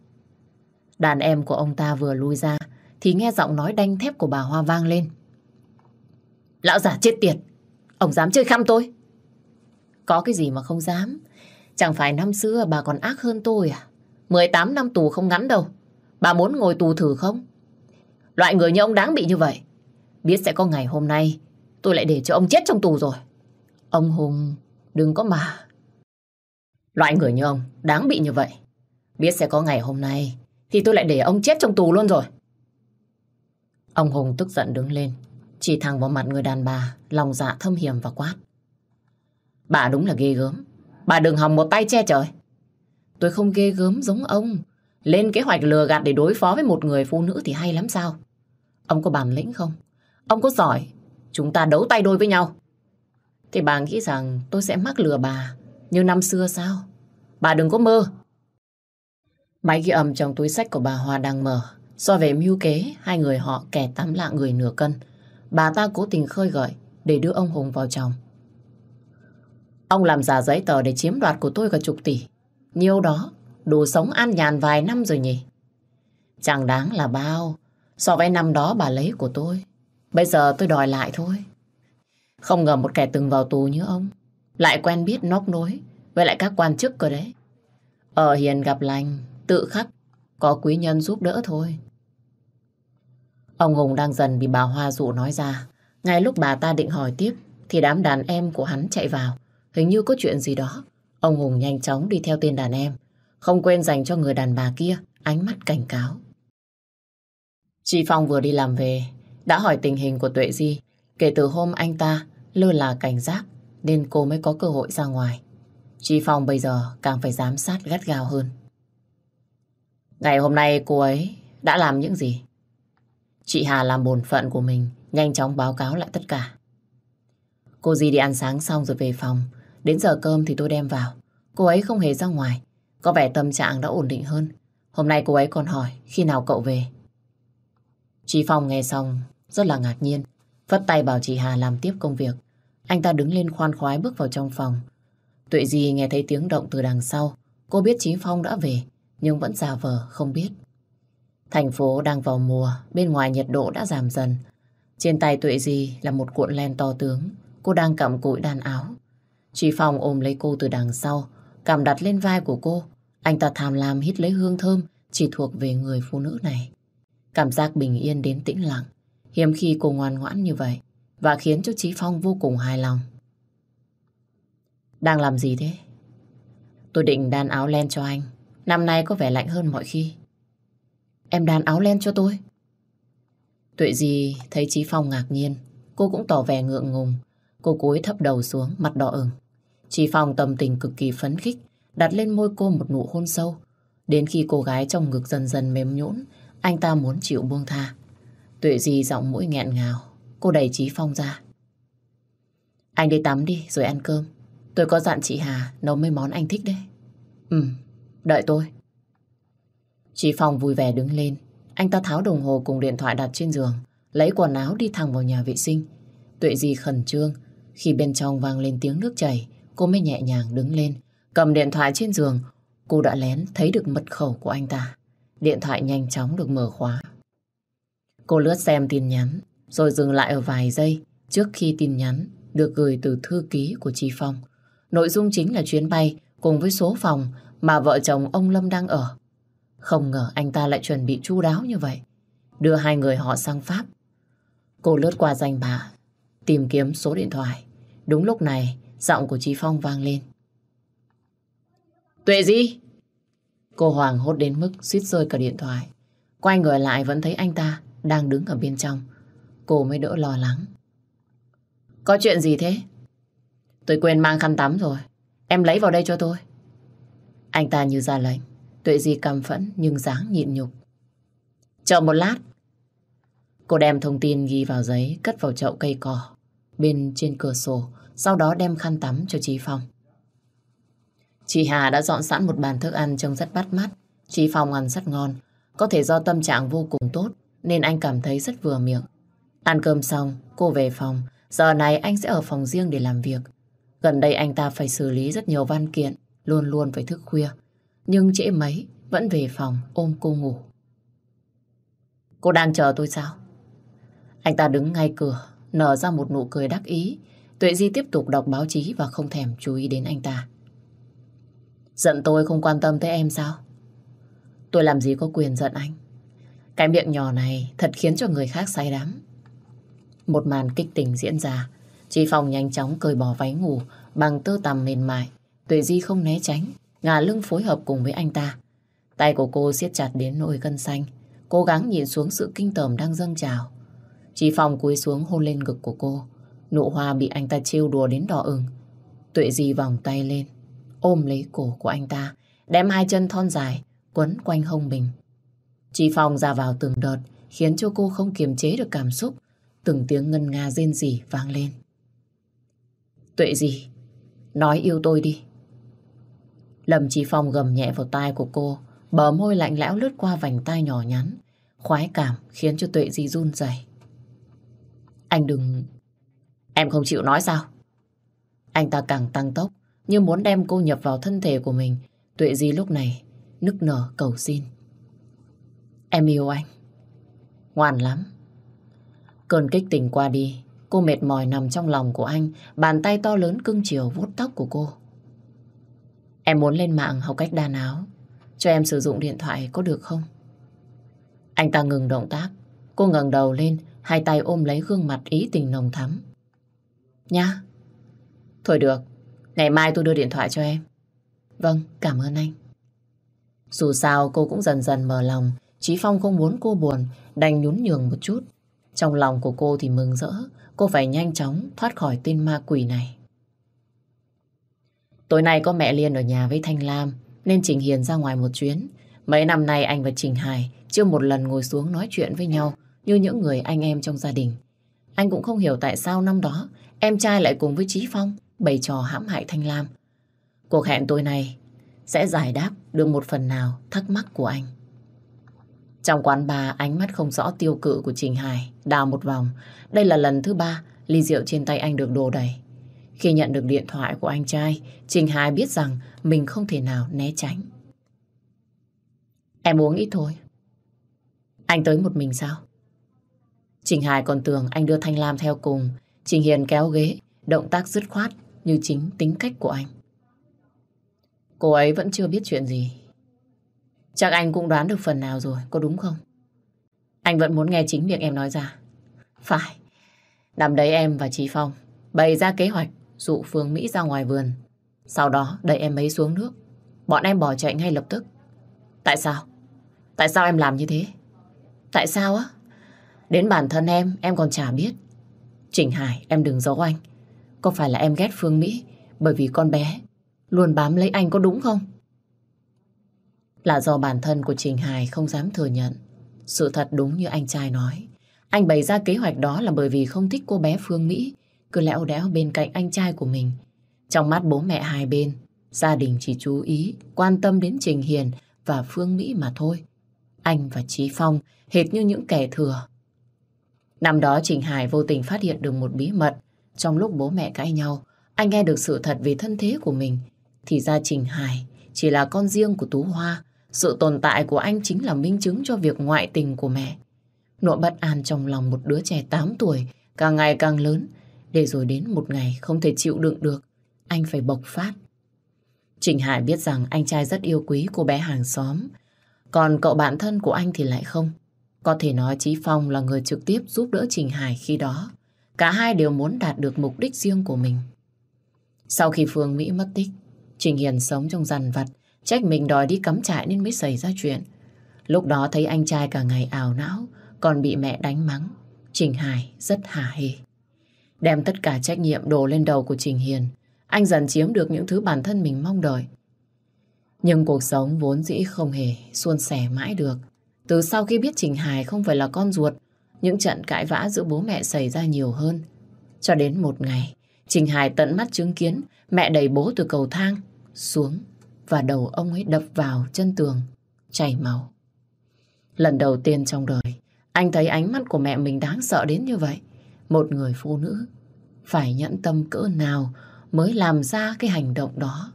Đàn em của ông ta vừa lui ra thì nghe giọng nói đanh thép của bà Hoa vang lên. Lão già chết tiệt, ông dám chơi khăm tôi? Có cái gì mà không dám. Chẳng phải năm xưa bà còn ác hơn tôi à? 18 năm tù không ngắn đâu. Bà muốn ngồi tù thử không? Loại người như ông đáng bị như vậy. Biết sẽ có ngày hôm nay tôi lại để cho ông chết trong tù rồi. Ông Hùng, đừng có mà. Loại người như ông đáng bị như vậy. Biết sẽ có ngày hôm nay thì tôi lại để ông chết trong tù luôn rồi. Ông Hùng tức giận đứng lên, chỉ thẳng vào mặt người đàn bà, lòng dạ thâm hiểm và quát. Bà đúng là ghê gớm. Bà đừng hòng một tay che trời. Tôi không ghê gớm giống ông. Lên kế hoạch lừa gạt để đối phó với một người phụ nữ thì hay lắm sao? Ông có bản lĩnh không? Ông có giỏi, chúng ta đấu tay đôi với nhau. Thì bà nghĩ rằng tôi sẽ mắc lừa bà như năm xưa sao? Bà đừng có mơ. Máy ghi âm trong túi xách của bà Hoa đang mở. So về mưu kế, hai người họ kẻ tắm lạ người nửa cân. Bà ta cố tình khơi gợi để đưa ông Hùng vào chồng. Ông làm giả giấy tờ để chiếm đoạt của tôi cả chục tỷ. Nhiêu đó đủ sống an nhàn vài năm rồi nhỉ? Chẳng đáng là bao so với năm đó bà lấy của tôi. Bây giờ tôi đòi lại thôi. Không ngờ một kẻ từng vào tù như ông lại quen biết nóc nối với lại các quan chức cơ đấy. Ở hiền gặp lành, tự khắc có quý nhân giúp đỡ thôi. Ông Hùng đang dần bị bà Hoa dụ nói ra. Ngay lúc bà ta định hỏi tiếp thì đám đàn em của hắn chạy vào. Hình như có chuyện gì đó. Ông Hùng nhanh chóng đi theo tên đàn em, không quên dành cho người đàn bà kia ánh mắt cảnh cáo. Chị Phong vừa đi làm về đã hỏi tình hình của Tuệ Di. Kể từ hôm anh ta lơ là cảnh giác nên cô mới có cơ hội ra ngoài. Chị Phong bây giờ càng phải giám sát gắt gao hơn. Ngày hôm nay cô ấy đã làm những gì? Chị Hà làm bổn phận của mình, nhanh chóng báo cáo lại tất cả. Cô Di đi ăn sáng xong rồi về phòng. Đến giờ cơm thì tôi đem vào. Cô ấy không hề ra ngoài. Có vẻ tâm trạng đã ổn định hơn. Hôm nay cô ấy còn hỏi khi nào cậu về. Chị Phong nghe xong rất là ngạc nhiên, phất tay bảo chị Hà làm tiếp công việc. Anh ta đứng lên khoan khoái bước vào trong phòng. Tuệ Di nghe thấy tiếng động từ đằng sau. Cô biết Chí Phong đã về, nhưng vẫn giả vờ không biết. Thành phố đang vào mùa, bên ngoài nhiệt độ đã giảm dần. Trên tay Tuệ Di là một cuộn len to tướng. Cô đang cặm cụi đan áo. Chí Phong ôm lấy cô từ đằng sau, cằm đặt lên vai của cô. Anh ta tham lam hít lấy hương thơm chỉ thuộc về người phụ nữ này. Cảm giác bình yên đến tĩnh lặng. Hiếm khi cô ngoan ngoãn như vậy, và khiến cho Chí Phong vô cùng hài lòng. Đang làm gì thế? Tôi định đan áo len cho anh. Năm nay có vẻ lạnh hơn mọi khi. Em đan áo len cho tôi? Tuệ Di thấy Chí Phong ngạc nhiên, cô cũng tỏ vẻ ngượng ngùng. Cô cúi thấp đầu xuống, mặt đỏ ửng. Chí Phong tâm tình cực kỳ phấn khích, đặt lên môi cô một nụ hôn sâu. Đến khi cô gái trong ngực dần dần mềm nhũn, anh ta muốn chịu buông tha. Tuệ Di giọng mũi nghẹn ngào. Cô đẩy Chí Phong ra. Anh đi tắm đi rồi ăn cơm. Tôi có dặn chị Hà nấu mấy món anh thích đấy. Đợi tôi. Chí Phong vui vẻ đứng lên. Anh ta tháo đồng hồ cùng điện thoại đặt trên giường, lấy quần áo đi thẳng vào nhà vệ sinh. Tuệ Di khẩn trương. Khi bên trong vang lên tiếng nước chảy, cô mới nhẹ nhàng đứng lên, cầm điện thoại trên giường. Cô đã lén thấy được mật khẩu của anh ta. Điện thoại nhanh chóng được mở khóa. Cô lướt xem tin nhắn, rồi dừng lại ở vài giây trước khi tin nhắn được gửi từ thư ký của Chí Phong. Nội dung chính là chuyến bay cùng với số phòng mà vợ chồng ông Lâm đang ở. Không ngờ anh ta lại chuẩn bị chu đáo như vậy, đưa hai người họ sang Pháp. Cô lướt qua danh bạ, tìm kiếm số điện thoại. Đúng lúc này, giọng của Chí Phong vang lên. Tuệ Di! Cô hoảng hốt đến mức suýt rơi cả điện thoại. Quay người lại vẫn thấy anh ta đang đứng ở bên trong. Cô mới đỡ lo lắng. Có chuyện gì thế? Tôi quên mang khăn tắm rồi. Em lấy vào đây cho tôi. Anh ta như ra lệnh. Tuệ Di căm phẫn nhưng dáng nhịn nhục. Chờ một lát. Cô đem thông tin ghi vào giấy, cất vào chậu cây cỏ bên trên cửa sổ, sau đó đem khăn tắm cho Chí Phong. Chị Hà đã dọn sẵn một bàn thức ăn trông rất bắt mắt. Chí Phong ăn rất ngon. Có thể do tâm trạng vô cùng tốt nên anh cảm thấy rất vừa miệng. Ăn cơm xong, cô về phòng. Giờ này anh sẽ ở phòng riêng để làm việc. Gần đây anh ta phải xử lý rất nhiều văn kiện, luôn luôn phải thức khuya. Nhưng trễ mấy vẫn về phòng ôm cô ngủ. Cô đang chờ tôi sao? Anh ta đứng ngay cửa, nở ra một nụ cười đắc ý. Tuệ Di tiếp tục đọc báo chí và không thèm chú ý đến anh ta. Giận tôi không quan tâm tới em sao? Tôi làm gì có quyền giận anh. Cái miệng nhỏ này thật khiến cho người khác say đắm. Một màn kích tình diễn ra. Chí Phong nhanh chóng cởi bỏ váy ngủ bằng tơ tằm mềm mại. Tuệ Di không né tránh, ngả lưng phối hợp cùng với anh ta. Tay của cô siết chặt đến nỗi gân xanh, cố gắng nhìn xuống sự kinh tởm đang dâng trào. Chí Phong cúi xuống hôn lên ngực của cô. Nụ hoa bị anh ta trêu đùa đến đỏ ửng. Tuệ Di vòng tay lên, ôm lấy cổ của anh ta, đem hai chân thon dài quấn quanh hông mình. Chí Phong ra vào từng đợt, khiến cho cô không kiềm chế được cảm xúc. Từng tiếng ngân nga rên rỉ vang lên. Tuệ Di, nói yêu tôi đi. Lâm Chí Phong gầm nhẹ vào tai của cô, bờ môi lạnh lẽo lướt qua vành tai nhỏ nhắn. Khoái cảm khiến cho Tuệ Di run rẩy. Anh đừng... Em không chịu nói sao? Anh ta càng tăng tốc, như muốn đem cô nhập vào thân thể của mình. Tuệ Di lúc này nức nở cầu xin. Em yêu anh. Ngoan lắm. Cơn kích tình qua đi, cô mệt mỏi nằm trong lòng của anh, bàn tay to lớn cưng chiều vuốt tóc của cô. Em muốn lên mạng học cách đan áo. cho em sử dụng điện thoại có được không? Anh ta ngừng động tác. Cô ngẩng đầu lên, hai tay ôm lấy gương mặt ý tình nồng thắm. Nhá. Thôi được, ngày mai tôi đưa điện thoại cho em. Vâng, cảm ơn anh. Dù sao cô cũng dần dần mở lòng. Chí Phong không muốn cô buồn, đành nhún nhường một chút. Trong lòng của cô thì mừng rỡ. Cô phải nhanh chóng thoát khỏi tên ma quỷ này. Tối nay có mẹ Liên ở nhà với Thanh Lam, nên Trình Hiền ra ngoài một chuyến. Mấy năm nay anh và Trình Hải chưa một lần ngồi xuống nói chuyện với nhau như những người anh em trong gia đình. Anh cũng không hiểu tại sao năm đó em trai lại cùng với Chí Phong bày trò hãm hại Thanh Lam. Cuộc hẹn tối nay sẽ giải đáp được một phần nào thắc mắc của anh. Trong quán bar, ánh mắt không rõ tiêu cự của Trình Hải đào một vòng. Đây là lần thứ 3 ly rượu trên tay anh được đổ đầy. Khi nhận được điện thoại của anh trai, Trình Hải biết rằng mình không thể nào né tránh. Em uống ít thôi. Anh tới một mình sao? Trình Hải còn tưởng anh đưa Thanh Lam theo cùng. Trình Hiền kéo ghế, động tác dứt khoát như chính tính cách của anh. Cô ấy vẫn chưa biết chuyện gì. Chắc anh cũng đoán được phần nào rồi, có đúng không? Anh vẫn muốn nghe chính miệng em nói ra. Phải. Năm đấy em và Chí Phong bày ra kế hoạch dụ Phương Mỹ ra ngoài vườn. Sau đó đẩy em ấy xuống nước. Bọn em bỏ chạy ngay lập tức. Tại sao? Tại sao em làm như thế? Tại sao á? Đến bản thân em còn chả biết. Trình Hải, em đừng giấu anh. Có phải là em ghét Phương Mỹ bởi vì con bé luôn bám lấy anh có đúng không? Là do bản thân của Trình Hải không dám thừa nhận. Sự thật đúng như anh trai nói. Anh bày ra kế hoạch đó là bởi vì không thích cô bé Phương Mỹ cứ lẽo đẽo bên cạnh anh trai của mình. Trong mắt bố mẹ hai bên, gia đình chỉ chú ý, quan tâm đến Trình Hiền và Phương Mỹ mà thôi. Anh và Chí Phong hệt như những kẻ thừa. Năm đó Trình Hải vô tình phát hiện được một bí mật. Trong lúc bố mẹ cãi nhau, anh nghe được sự thật về thân thế của mình. Thì ra Trình Hải chỉ là con riêng của Tú Hoa. Sự tồn tại của anh chính là minh chứng cho việc ngoại tình của mẹ. Nỗi bất an trong lòng một đứa trẻ 8 tuổi càng ngày càng lớn. Để rồi đến một ngày không thể chịu đựng được, anh phải bộc phát. Trình Hải biết rằng anh trai rất yêu quý cô bé hàng xóm. Còn cậu bạn thân của anh thì lại không. Có thể nói Chí Phong là người trực tiếp giúp đỡ Trình Hải khi đó. Cả hai đều muốn đạt được mục đích riêng của mình. Sau khi Phương Mỹ mất tích, Trình Hiền sống trong dằn vặt, trách mình đòi đi cắm trại nên mới xảy ra chuyện. Lúc đó thấy anh trai cả ngày ảo não, còn bị mẹ đánh mắng. Trình Hải rất hả hê. Đem tất cả trách nhiệm đổ lên đầu của Trình Hiền. Anh dần chiếm được những thứ bản thân mình mong đợi. Nhưng cuộc sống vốn dĩ không hề suôn sẻ mãi được. Từ sau khi biết Trình Hải không phải là con ruột, những trận cãi vã giữa bố mẹ xảy ra nhiều hơn. Cho đến một ngày, Trình Hải tận mắt chứng kiến mẹ đẩy bố từ cầu thang xuống và đầu ông ấy đập vào chân tường, chảy máu. Lần đầu tiên trong đời, anh thấy ánh mắt của mẹ mình đáng sợ đến như vậy. Một người phụ nữ phải nhẫn tâm cỡ nào mới làm ra cái hành động đó.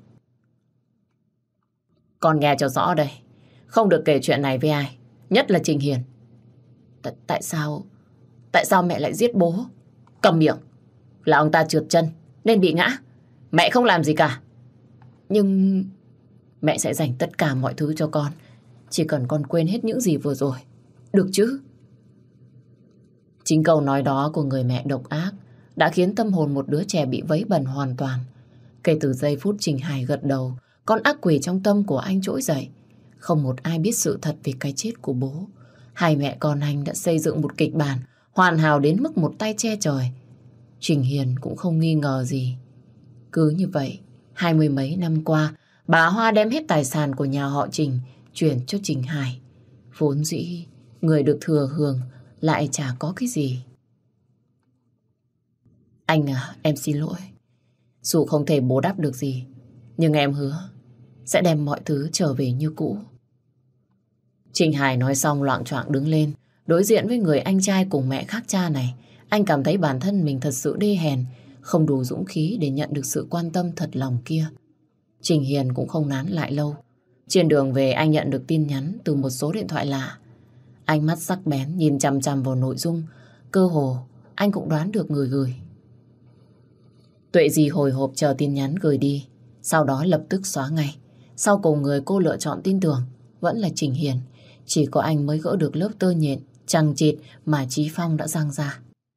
Con nghe cho rõ đây, không được kể chuyện này với ai, nhất là Trình Hiền. Tại sao mẹ lại giết bố? Cầm miệng. Là ông ta trượt chân nên bị ngã. Mẹ không làm gì cả. Nhưng mẹ sẽ dành tất cả mọi thứ cho con. Chỉ cần con quên hết những gì vừa rồi. Được chứ? Chính câu nói đó của người mẹ độc ác đã khiến tâm hồn một đứa trẻ bị vấy bẩn hoàn toàn. Kể từ giây phút Trình Hải gật đầu, con ác quỷ trong tâm của anh trỗi dậy. Không một ai biết sự thật về cái chết của bố. Hai mẹ con anh đã xây dựng một kịch bản hoàn hảo đến mức một tay che trời. Trình Hiền cũng không nghi ngờ gì. Cứ như vậy, 20 mấy năm qua, bà Hoa đem hết tài sản của nhà họ Trình chuyển cho Trình Hải. Vốn dĩ, người được thừa hưởng lại chả có cái gì. Anh à, em xin lỗi. Dù không thể bù đắp được gì, nhưng em hứa sẽ đem mọi thứ trở về như cũ. Trình Hải nói xong loạng choạng đứng lên, đối diện với người anh trai cùng mẹ khác cha này. Anh cảm thấy bản thân mình thật sự đê hèn, không đủ dũng khí để nhận được sự quan tâm thật lòng kia. Trình Hiền cũng không nán lại lâu. Trên đường về anh nhận được tin nhắn từ một số điện thoại lạ. Ánh mắt sắc bén nhìn chằm chằm vào nội dung. Cơ hồ anh cũng đoán được người gửi. Tuệ Dì hồi hộp chờ tin nhắn gửi đi, sau đó lập tức xóa ngay. Sau cùng người cô lựa chọn tin tưởng vẫn là Trình Hiền. Chỉ có anh mới gỡ được lớp tơ nhện chằng chịt mà Chí Phong đã giăng ra.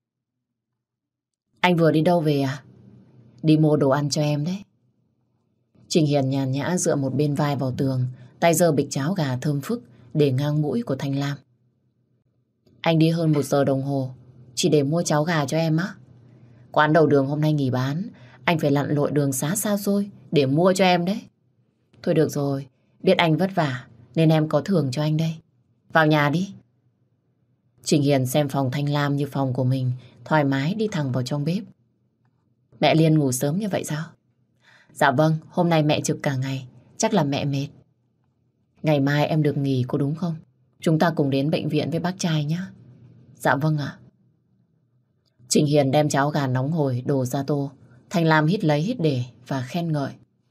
Anh vừa đi đâu về à? Đi mua đồ ăn cho em đấy. Trình Hiền nhàn nhã dựa một bên vai vào tường, tay giơ bịch cháo gà thơm phức để ngang mũi của Thanh Lam. Anh đi hơn 1 giờ đồng hồ chỉ để mua cháo gà cho em á? Quán đầu đường hôm nay nghỉ bán, anh phải lặn lội đường xá xa xôi để mua cho em đấy. Thôi được rồi, biết anh vất vả nên em có thưởng cho anh đây. Vào nhà đi. Trình Hiền xem phòng Thanh Lam như phòng của mình, thoải mái đi thẳng vào trong bếp. Mẹ Liên ngủ sớm như vậy sao? Dạ vâng, hôm nay mẹ trực cả ngày, chắc là mẹ mệt. Ngày mai em được nghỉ có đúng không? Chúng ta cùng đến bệnh viện với bác trai nhé. Dạ vâng ạ. Trình Hiền đem cháo gà nóng hổi đổ ra tô. Thanh Lam hít lấy hít để và khen ngợi.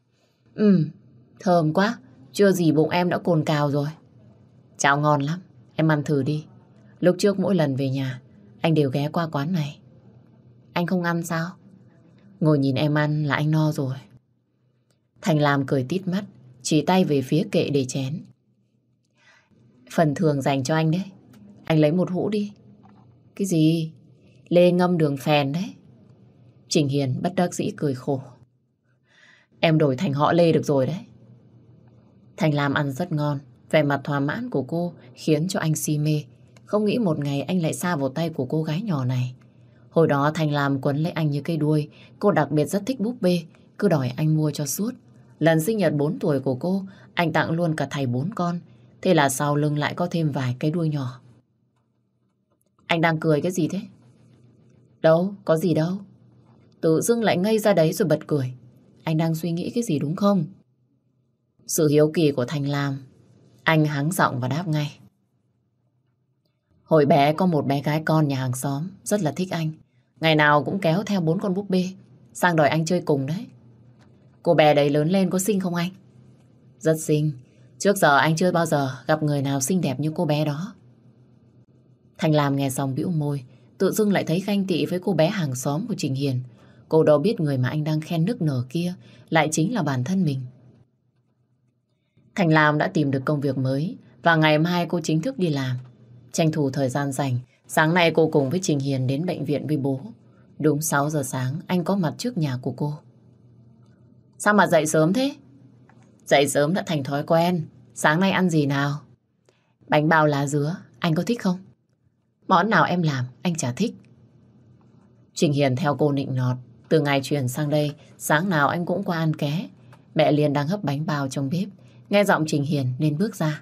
Thơm quá, chưa gì bụng em đã cồn cào rồi. Cháo ngon lắm, em ăn thử đi. Lúc trước mỗi lần về nhà, anh đều ghé qua quán này. Anh không ăn sao? Ngồi nhìn em ăn là anh no rồi. Thanh Lam cười tít mắt, chỉ tay về phía kệ để chén. Phần thưởng dành cho anh đấy. Anh lấy một hũ đi. Cái gì? Lê ngâm đường phèn đấy. Trình Hiền bất đắc dĩ cười khổ. Em đổi thành họ Lê được rồi đấy. Thanh Lam ăn rất ngon. Vẻ mặt thỏa mãn của cô khiến cho anh si mê. Không nghĩ một ngày anh lại sa vào tay của cô gái nhỏ này. Hồi đó Thanh Lam quấn lấy anh như cây đuôi. Cô đặc biệt rất thích búp bê, cứ đòi anh mua cho suốt. Lần sinh nhật 4 tuổi của cô, anh tặng luôn cả thầy 4 con. Thế là sau lưng lại có thêm vài cái đuôi nhỏ. Anh đang cười cái gì thế? Đâu, có gì đâu. Tự dưng lại ngây ra đấy rồi bật cười. Anh đang suy nghĩ cái gì đúng không? Sự hiếu kỳ của Thanh Lam. Anh hắng giọng và đáp ngay. Hồi bé có một bé gái con nhà hàng xóm rất là thích anh. Ngày nào cũng kéo theo 4 con búp bê sang đòi anh chơi cùng đấy. Cô bé đấy lớn lên có xinh không anh? Rất xinh. Trước giờ anh chưa bao giờ gặp người nào xinh đẹp như cô bé đó. Thanh Lam nghe xong bĩu môi, tự dưng lại thấy ganh tị với cô bé hàng xóm của Trình Hiền. Cô đâu biết người mà anh đang khen nức nở kia lại chính là bản thân mình. Thanh Lam đã tìm được công việc mới và ngày mai cô chính thức đi làm. Tranh thủ thời gian rảnh, sáng nay cô cùng với Trình Hiền đến bệnh viện với bố. Đúng 6 giờ sáng anh có mặt trước nhà của cô. Sao mà dậy sớm thế? Dậy sớm đã thành thói quen. Sáng nay ăn gì nào? Bánh bao lá dứa, anh có thích không? Món nào em làm, anh chả thích. Trình Hiền theo cô nịnh nọt. Từ ngày chuyển sang đây, sáng nào anh cũng qua ăn ké. Mẹ Liên đang hấp bánh bao trong bếp. Nghe giọng Trình Hiền nên bước ra.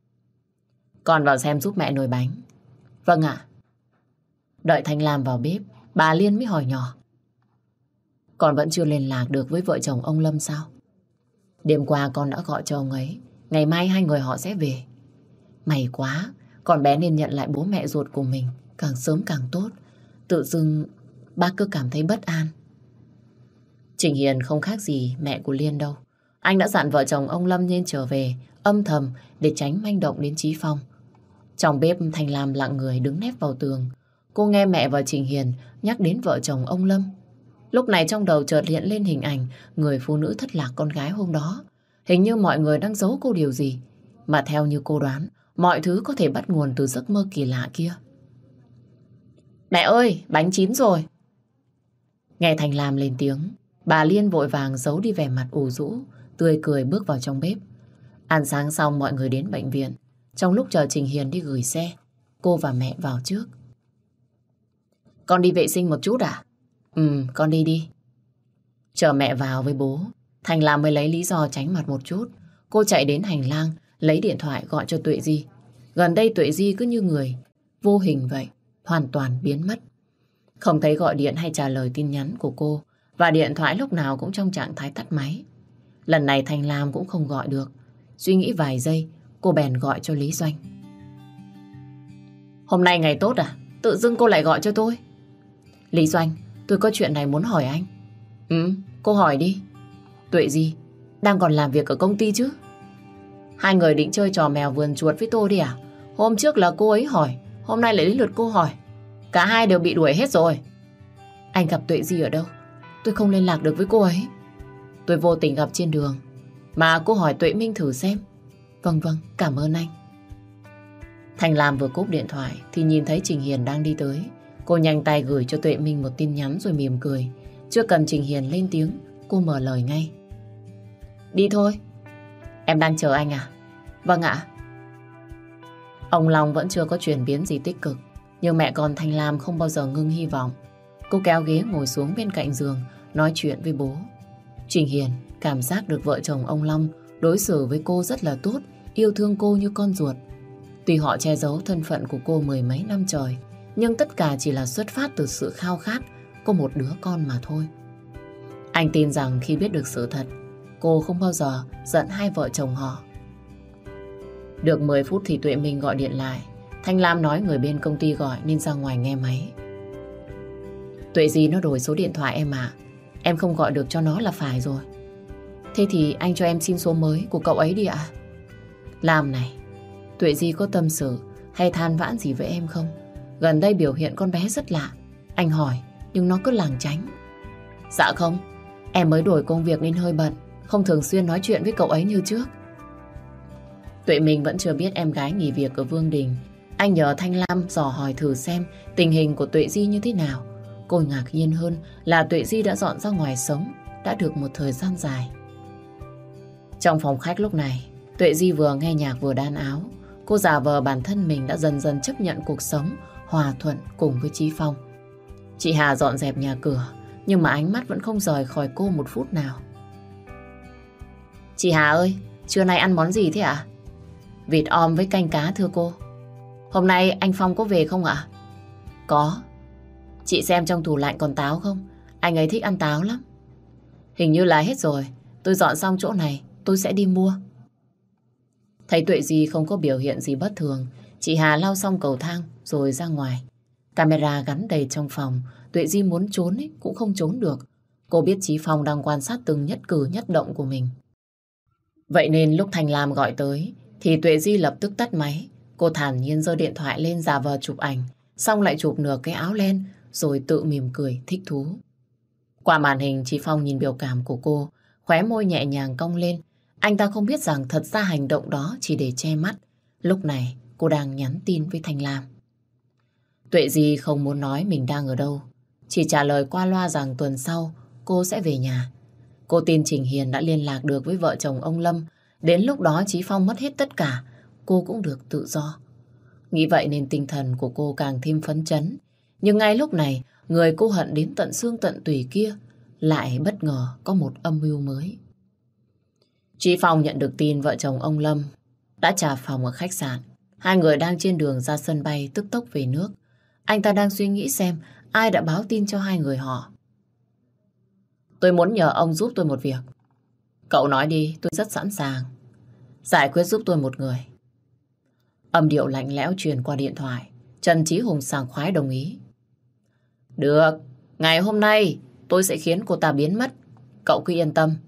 Con vào xem giúp mẹ nồi bánh. Vâng ạ. Đợi Thanh Lam vào bếp, bà Liên mới hỏi nhỏ. Con vẫn chưa liên lạc được với vợ chồng ông Lâm sao? Đêm qua con đã gọi cho ông ấy. Ngày mai hai người họ sẽ về. May quá, con bé nên nhận lại bố mẹ ruột của mình. Càng sớm càng tốt. Tự dưng bác cứ cảm thấy bất an. Trình Hiền không khác gì mẹ của Liên đâu. Anh đã dặn vợ chồng ông Lâm nên trở về âm thầm để tránh manh động đến Chí Phong. Trong bếp Thanh Lam lặng người đứng nép vào tường. Cô nghe mẹ và Trình Hiền nhắc đến vợ chồng ông Lâm. Lúc này trong đầu chợt hiện lên hình ảnh người phụ nữ thất lạc con gái hôm đó. Hình như mọi người đang giấu cô điều gì. Mà theo như cô đoán, mọi thứ có thể bắt nguồn từ giấc mơ kỳ lạ kia. Mẹ ơi, bánh chín rồi. Nghe Thanh Lam lên tiếng, bà Liên vội vàng giấu đi vẻ mặt ủ rũ, tươi cười bước vào trong bếp. Ăn sáng xong mọi người đến bệnh viện. Trong lúc chờ Trình Hiền đi gửi xe, cô và mẹ vào trước. Con đi vệ sinh một chút à? Con đi đi. Chờ mẹ vào với bố, Thành Lam mới lấy lý do tránh mặt một chút. Cô chạy đến hành lang, lấy điện thoại gọi cho Tuệ Di. Gần đây Tuệ Di cứ như người vô hình vậy, hoàn toàn biến mất. Không thấy gọi điện hay trả lời tin nhắn của cô, và điện thoại lúc nào cũng trong trạng thái tắt máy. Lần này Thành Lam cũng không gọi được. Suy nghĩ vài giây, cô bèn gọi cho Lý Doanh. Hôm nay ngày tốt à? Tự dưng cô lại gọi cho tôi. Lý Doanh, tôi có chuyện này muốn hỏi anh. Cô hỏi đi. Tuệ Di đang còn làm việc ở công ty chứ? Hai người định chơi trò mèo vườn chuột với tôi đi à? Hôm trước là cô ấy hỏi, hôm nay lại đến lượt cô hỏi. Cả hai đều bị đuổi hết rồi. Anh gặp Tuệ Di ở đâu? Tôi không liên lạc được với cô ấy. Tôi vô tình gặp trên đường. mà cô hỏi Tuệ Minh thử xem. Vâng vâng, cảm ơn anh. Thanh Lam vừa cúp điện thoại thì nhìn thấy Trình Hiền đang đi tới. Cô nhanh tay gửi cho Tuệ Minh một tin nhắn rồi mỉm cười. Chưa cần Trình Hiền lên tiếng, cô mở lời ngay. Đi thôi. Em đang chờ anh à? Vâng ạ. Ông Long vẫn chưa có chuyển biến gì tích cực, nhưng mẹ con Thanh Lam không bao giờ ngưng hy vọng. Cô kéo ghế ngồi xuống bên cạnh giường, nói chuyện với bố. Trình Hiền cảm giác được vợ chồng ông Long đối xử với cô rất là tốt, yêu thương cô như con ruột. Tuy họ che giấu thân phận của cô mười mấy năm trời, nhưng tất cả chỉ là xuất phát từ sự khao khát có một đứa con mà thôi. Anh tin rằng khi biết được sự thật, cô không bao giờ giận hai vợ chồng họ. Được 10 phút thì Tuệ Minh gọi điện lại. Thanh Lam nói người bên công ty gọi nên ra ngoài nghe máy. Tuệ Di nó đổi số điện thoại em ạ. Em không gọi được cho nó là phải rồi. Thế thì anh cho em xin số mới của cậu ấy đi ạ. Lam này, Tuệ Di có tâm sự hay than vãn gì với em không? Gần đây biểu hiện con bé rất lạ. Anh hỏi nhưng nó cứ lảng tránh. Dạ không, em mới đổi công việc nên hơi bận, không thường xuyên nói chuyện với cậu ấy như trước. Tuệ Minh vẫn chưa biết em gái nghỉ việc ở Vương Đình. Anh nhờ Thanh Lam dò hỏi thử xem tình hình của Tuệ Di như thế nào. Cô ngạc nhiên hơn là Tuệ Di đã dọn ra ngoài sống, đã được một thời gian dài. Trong phòng khách lúc này, Tuệ Di vừa nghe nhạc vừa đan áo. Cô giả vờ bản thân mình đã dần dần chấp nhận cuộc sống, hòa thuận cùng với Chí Phong. Chị Hà dọn dẹp nhà cửa, nhưng mà ánh mắt vẫn không rời khỏi cô một phút nào. Chị Hà ơi, trưa nay ăn món gì thế ạ? Vịt om với canh cá thưa cô. Hôm nay anh Phong có về không ạ? Có. Chị xem trong tủ lạnh còn táo không? Anh ấy thích ăn táo lắm. Hình như là hết rồi. Tôi dọn xong chỗ này, tôi sẽ đi mua. Thấy Tuệ Di không có biểu hiện gì bất thường, chị Hà lao xong cầu thang rồi ra ngoài. Camera gắn đầy trong phòng, Tuệ Di muốn trốn cũng không trốn được. Cô biết Chí Phong đang quan sát từng nhất cử nhất động của mình. Vậy nên lúc Thanh Lam gọi tới thì Tuệ Di lập tức tắt máy. Cô thản nhiên giơ điện thoại lên giả vờ chụp ảnh, xong lại chụp nửa cái áo len rồi tự mỉm cười thích thú. Qua màn hình, Chí Phong nhìn biểu cảm của cô, khóe môi nhẹ nhàng cong lên. Anh ta không biết rằng thật ra hành động đó chỉ để che mắt. Lúc này cô đang nhắn tin với Thanh Lam. Tuệ Di không muốn nói mình đang ở đâu, chỉ trả lời qua loa rằng tuần sau cô sẽ về nhà. Cô tin Trình Hiền đã liên lạc được với vợ chồng ông Lâm. Đến lúc đó Chí Phong mất hết tất cả, cô cũng được tự do. Nghĩ vậy nên tinh thần của cô càng thêm phấn chấn. Nhưng ngay lúc này, người cô hận đến tận xương tận tủy kia lại bất ngờ có một âm mưu mới. Chí Phong nhận được tin vợ chồng ông Lâm đã trả phòng ở khách sạn. Hai người đang trên đường ra sân bay tức tốc về nước. Anh ta đang suy nghĩ xem ai đã báo tin cho hai người họ. Tôi muốn nhờ ông giúp tôi một việc. Cậu nói đi, tôi rất sẵn sàng. Giải quyết giúp tôi một người. Âm điệu lạnh lẽo truyền qua điện thoại. Trần Chí Hùng sảng khoái đồng ý. Được, ngày hôm nay tôi sẽ khiến cô ta biến mất. Cậu cứ yên tâm.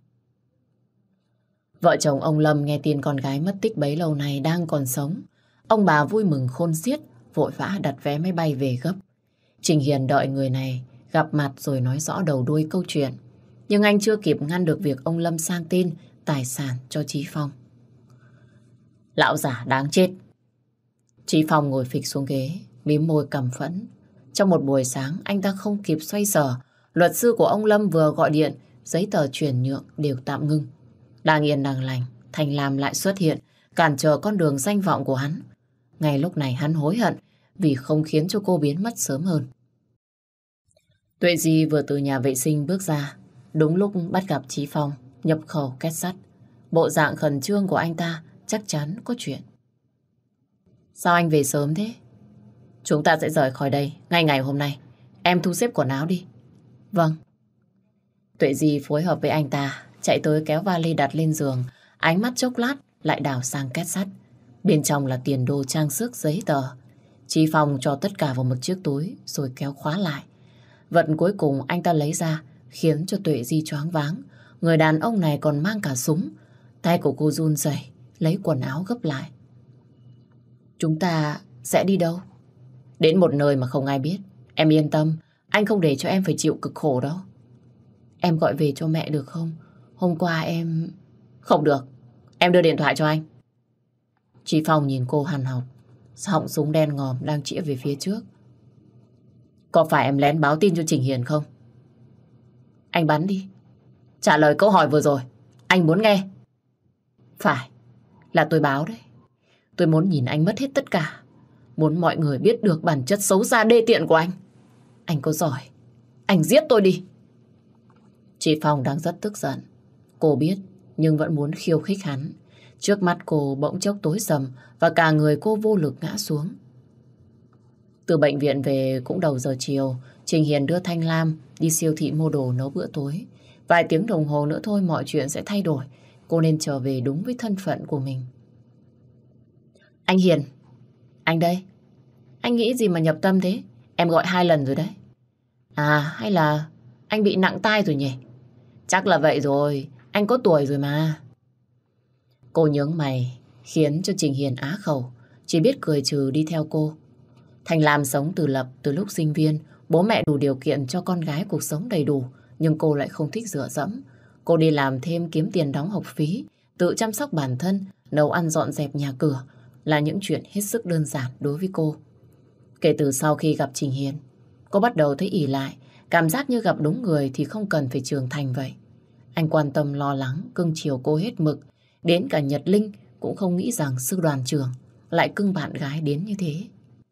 Vợ chồng ông Lâm nghe tin con gái mất tích bấy lâu nay đang còn sống. Ông bà vui mừng khôn xiết, vội vã đặt vé máy bay về gấp. Trình Hiền đợi người này gặp mặt rồi nói rõ đầu đuôi câu chuyện. Nhưng anh chưa kịp ngăn được việc ông Lâm sang tên tài sản cho Chí Phong. Lão già đáng chết. Chí Phong ngồi phịch xuống ghế, mím môi căm phẫn. Trong một buổi sáng anh ta không kịp xoay sở. Luật sư của ông Lâm vừa gọi điện, giấy tờ chuyển nhượng đều tạm ngưng. Đang yên đang lành, Thanh Lam lại xuất hiện, cản trở con đường danh vọng của hắn. Ngay lúc này hắn hối hận vì không khiến cho cô biến mất sớm hơn. Tuệ Di vừa từ nhà vệ sinh bước ra, đúng lúc bắt gặp Chí Phong nhập khẩu két sắt. Bộ dạng khẩn trương của anh ta chắc chắn có chuyện. Sao anh về sớm thế? Chúng ta sẽ rời khỏi đây ngay ngày hôm nay. Em thu xếp quần áo đi. Vâng. Tuệ Di phối hợp với anh ta chạy tới kéo vali đặt lên giường. Ánh mắt chốc lát lại đảo sang két sắt. Bên trong là tiền đồ trang sức giấy tờ. Chí Phong cho tất cả vào một chiếc túi rồi kéo khóa lại. Vật cuối cùng anh ta lấy ra khiến cho Tuệ Di choáng váng. Người đàn ông này còn mang cả súng. Tay của cô run rẩy lấy quần áo gấp lại. Chúng ta sẽ đi đâu? Đến một nơi mà không ai biết. Em yên tâm, anh không để cho em phải chịu cực khổ đâu. Em gọi về cho mẹ được không? Hôm qua em... Không được, em đưa điện thoại cho anh. Chị Phong nhìn cô hằn học, họng súng đen ngòm đang chĩa về phía trước. Có phải em lén báo tin cho Trình Hiền không? Anh bắn đi. Trả lời câu hỏi vừa rồi, anh muốn nghe. Phải, là tôi báo đấy. Tôi muốn nhìn anh mất hết tất cả. Muốn mọi người biết được bản chất xấu xa đê tiện của anh. Anh có giỏi, anh giết tôi đi. Chị Phong đang rất tức giận. Cô biết, nhưng vẫn muốn khiêu khích hắn. Trước mắt cô bỗng chốc tối sầm và cả người cô vô lực ngã xuống. Từ bệnh viện về cũng đầu giờ chiều, Trình Hiền đưa Thanh Lam đi siêu thị mua đồ nấu bữa tối. Vài tiếng đồng hồ nữa thôi mọi chuyện sẽ thay đổi. Cô nên trở về đúng với thân phận của mình. Anh Hiền, anh đây. Anh nghĩ gì mà nhập tâm thế? Em gọi 2 lần rồi đấy. À, hay là anh bị nặng tai rồi nhỉ? Chắc là vậy rồi, anh có tuổi rồi mà. Cô nhướng mày, khiến cho Trình Hiền á khẩu, chỉ biết cười trừ đi theo cô. Thành Lam sống tự lập từ lúc sinh viên, bố mẹ đủ điều kiện cho con gái cuộc sống đầy đủ, nhưng cô lại không thích dựa dẫm. Cô đi làm thêm kiếm tiền đóng học phí, tự chăm sóc bản thân, nấu ăn dọn dẹp nhà cửa là những chuyện hết sức đơn giản đối với cô. Kể từ sau khi gặp Trình Hiền, cô bắt đầu thấy ỷ lại, cảm giác như gặp đúng người thì không cần phải trưởng thành vậy. Anh quan tâm lo lắng, cưng chiều cô hết mực. Đến cả Nhật Linh cũng không nghĩ rằng sư đoàn trưởng lại cưng bạn gái đến như thế.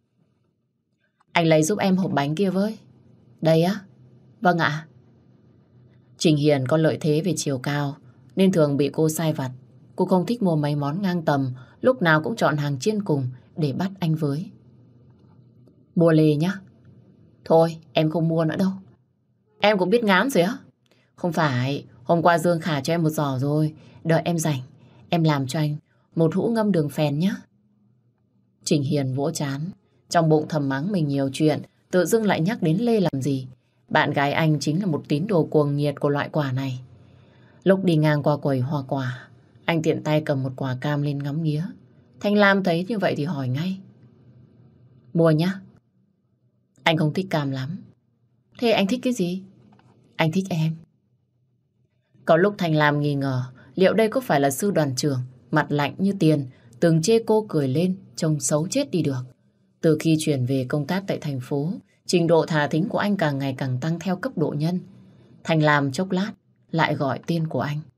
Anh lấy giúp em hộp bánh kia với. Đây á? Vâng ạ. Trình Hiền có lợi thế về chiều cao nên thường bị cô sai vặt. Cô không thích mua mấy món ngang tầm, lúc nào cũng chọn hàng trên cùng để bắt anh với. Mua lề nhá. Thôi em không mua nữa đâu. Em cũng biết ngán rồi á. Không phải, hôm qua Dương Khả cho em một giỏ rồi. Đợi em rảnh, em làm cho anh một hũ ngâm đường phèn nhé. Trình Hiền vỗ trán, trong bụng thầm mắng mình nhiều chuyện, tự dưng lại nhắc đến Lê làm gì. Bạn gái anh chính là một tín đồ cuồng nhiệt của loại quả này. Lúc đi ngang qua quầy hoa quả, anh tiện tay cầm một quả cam lên ngắm nghía. Thanh Lam thấy như vậy thì hỏi ngay. Mua nhá. Anh không thích cam lắm. Thế anh thích cái gì? Anh thích em. Có lúc Thanh Lam nghi ngờ liệu đây có phải là sư đoàn trưởng mặt lạnh như tiền từng chê cô cười lên trông xấu chết đi được. Từ khi chuyển về công tác tại thành phố, trình độ thà thính của anh càng ngày càng tăng theo cấp độ nhân. Thanh Lam chốc lát lại gọi tên của anh.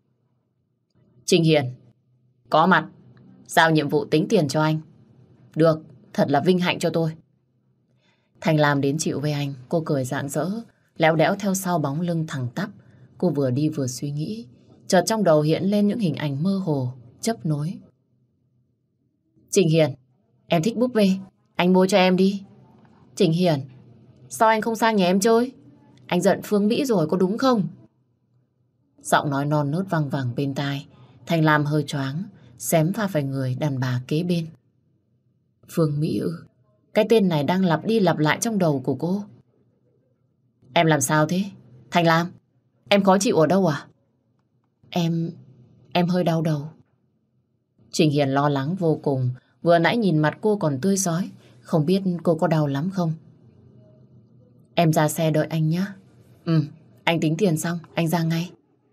Trình Hiền, có mặt, giao nhiệm vụ tính tiền cho anh. Được, thật là vinh hạnh cho tôi. Thanh Lam đến chịu với anh, cô cười rạng rỡ, léo đẽo theo sau bóng lưng thẳng tắp. Cô vừa đi vừa suy nghĩ, chợt trong đầu hiện lên những hình ảnh mơ hồ, chấp nối. Trình Hiền, em thích búp bê, anh mua cho em đi. Trình Hiền, sao anh không sang nhà em chơi? Anh giận Phương Mỹ rồi có đúng không? Giọng nói non nớt văng vẳng bên tai, Thanh Lam hơi choáng, xém pha phải người đàn bà kế bên. Phương Mỹ ư? Cái tên này đang lặp đi lặp lại trong đầu của cô. Em làm sao thế? Thanh Lam, em khó chịu ở đâu à? Em hơi đau đầu. Trình Hiền lo lắng vô cùng, vừa nãy nhìn mặt cô còn tươi rói, không biết cô có đau lắm không? Em ra xe đợi anh nhé. Anh tính tiền xong, anh ra ngay.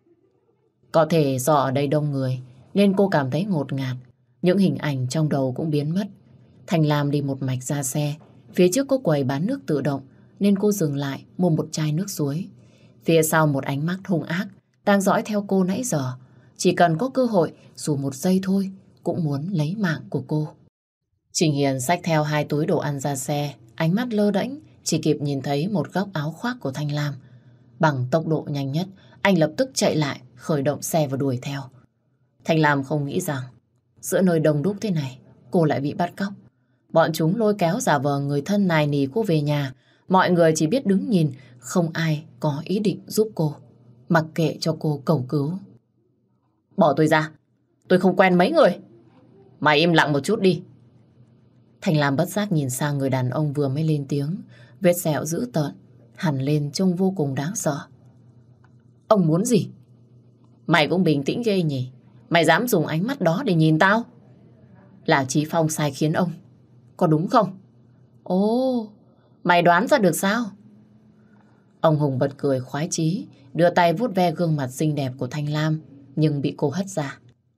Có thể do ở đây đông người, nên cô cảm thấy ngột ngạt. Những hình ảnh trong đầu cũng biến mất. Thành Lam đi một mạch ra xe. Phía trước có quầy bán nước tự động, nên cô dừng lại mua một chai nước suối. Phía sau một ánh mắt hung ác đang dõi theo cô nãy giờ. Chỉ cần có cơ hội, dù một giây thôi, cũng muốn lấy mạng của cô. Trình Hiền xách theo 2 túi đồ ăn ra xe, ánh mắt lơ đễnh, chỉ kịp nhìn thấy một góc áo khoác của Thanh Lam. Bằng tốc độ nhanh nhất, anh lập tức chạy lại, khởi động xe và đuổi theo. Thanh Lam không nghĩ rằng, giữa nơi đông đúc thế này, cô lại bị bắt cóc. Bọn chúng lôi kéo giả vờ người thân nài nỉ cô về nhà. Mọi người chỉ biết đứng nhìn, không ai có ý định giúp cô, mặc kệ cho cô cầu cứu. Bỏ tôi ra, tôi không quen mấy người. Mày im lặng một chút đi. Thành Lam bất giác nhìn sang người đàn ông vừa mới lên tiếng. Vết sẹo dữ tợn hằn lên trông vô cùng đáng sợ. Ông muốn gì? Mày cũng bình tĩnh ghê nhỉ. Mày dám dùng ánh mắt đó để nhìn tao? Là Chí Phong sai khiến ông, có đúng không? Ồ, mày đoán ra được sao? Ông Hùng bật cười khoái chí, đưa tay vuốt ve gương mặt xinh đẹp của Thanh Lam. nhưng bị cô hất ra.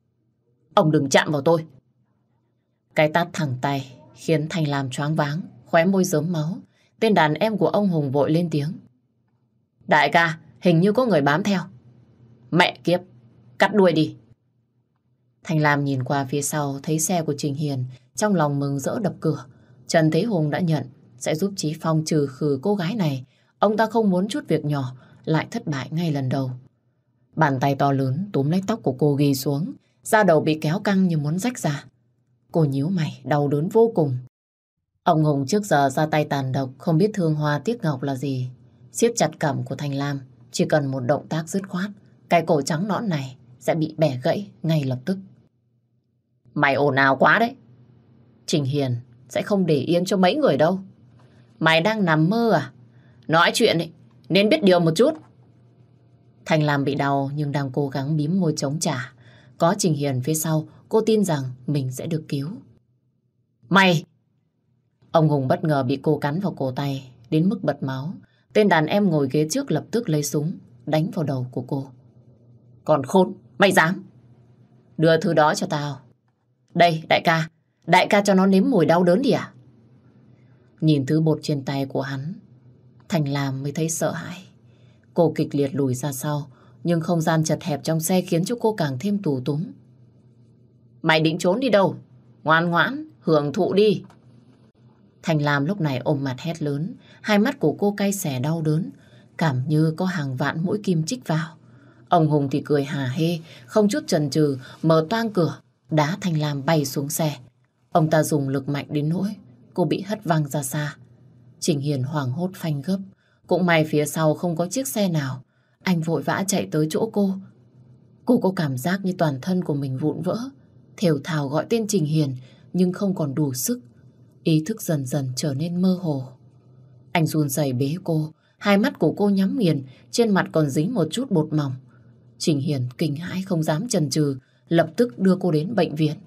Ông đừng chạm vào tôi. Cái tát thẳng tay khiến Thanh Lam choáng váng, khóe môi rớm máu. Tên đàn em của ông Hùng vội lên tiếng. Đại ca, hình như có người bám theo. Mẹ kiếp, cắt đuôi đi. Thanh Lam nhìn qua phía sau thấy xe của Trình Hiền, trong lòng mừng rỡ đập cửa. Trần Thế Hùng đã nhận sẽ giúp Chí Phong trừ khử cô gái này. Ông ta không muốn chút việc nhỏ lại thất bại ngay lần đầu. Bàn tay to lớn túm lấy tóc của cô ghi xuống, da đầu bị kéo căng như muốn rách ra. Cô nhíu mày, đau đớn vô cùng. Ông Hùng trước giờ ra tay tàn độc, không biết thương hoa tiếc ngọc là gì. Siết chặt cằm của Thanh Lam, chỉ cần một động tác dứt khoát, cái cổ trắng nõn này sẽ bị bẻ gãy ngay lập tức. Mày ồn ào quá đấy. Trình Hiền sẽ không để yên cho mấy người đâu. Mày đang nằm mơ à? Nói chuyện ấy, nên biết điều một chút. Thanh Lam bị đau nhưng đang cố gắng bím môi chống trả. Có Trình Hiền phía sau, cô tin rằng mình sẽ được cứu. Mày! Ông Hùng bất ngờ bị cô cắn vào cổ tay, đến mức bật máu. Tên đàn em ngồi ghế trước lập tức lấy súng, đánh vào đầu của cô. Còn khốn, mày dám! Đưa thứ đó cho tao. Đây, đại ca cho nó nếm mùi đau đớn đi à? Nhìn thứ bột trên tay của hắn, Thanh Lam mới thấy sợ hãi. Cô kịch liệt lùi ra sau, nhưng không gian chật hẹp trong xe khiến cho cô càng thêm tù túng. Mày định trốn đi đâu? Ngoan ngoãn, hưởng thụ đi. Thanh Lam lúc này ôm mặt hét lớn, hai mắt của cô cay xè đau đớn, cảm như có hàng vạn mũi kim chích vào. Ông Hùng thì cười hà hê, không chút chần chừ mở toang cửa, đá Thanh Lam bay xuống xe. Ông ta dùng lực mạnh đến nỗi cô bị hất văng ra xa. Trình Hiền hoảng hốt phanh gấp. Cũng may phía sau không có chiếc xe nào. Anh vội vã chạy tới chỗ cô. Cô có cảm giác như toàn thân của mình vụn vỡ. Thều thào gọi tên Trình Hiền nhưng không còn đủ sức. Ý thức dần dần trở nên mơ hồ. Anh run rẩy bế cô. Hai mắt của cô nhắm nghiền, trên mặt còn dính một chút bột mỏng. Trình Hiền kinh hãi không dám chần chừ, lập tức đưa cô đến bệnh viện.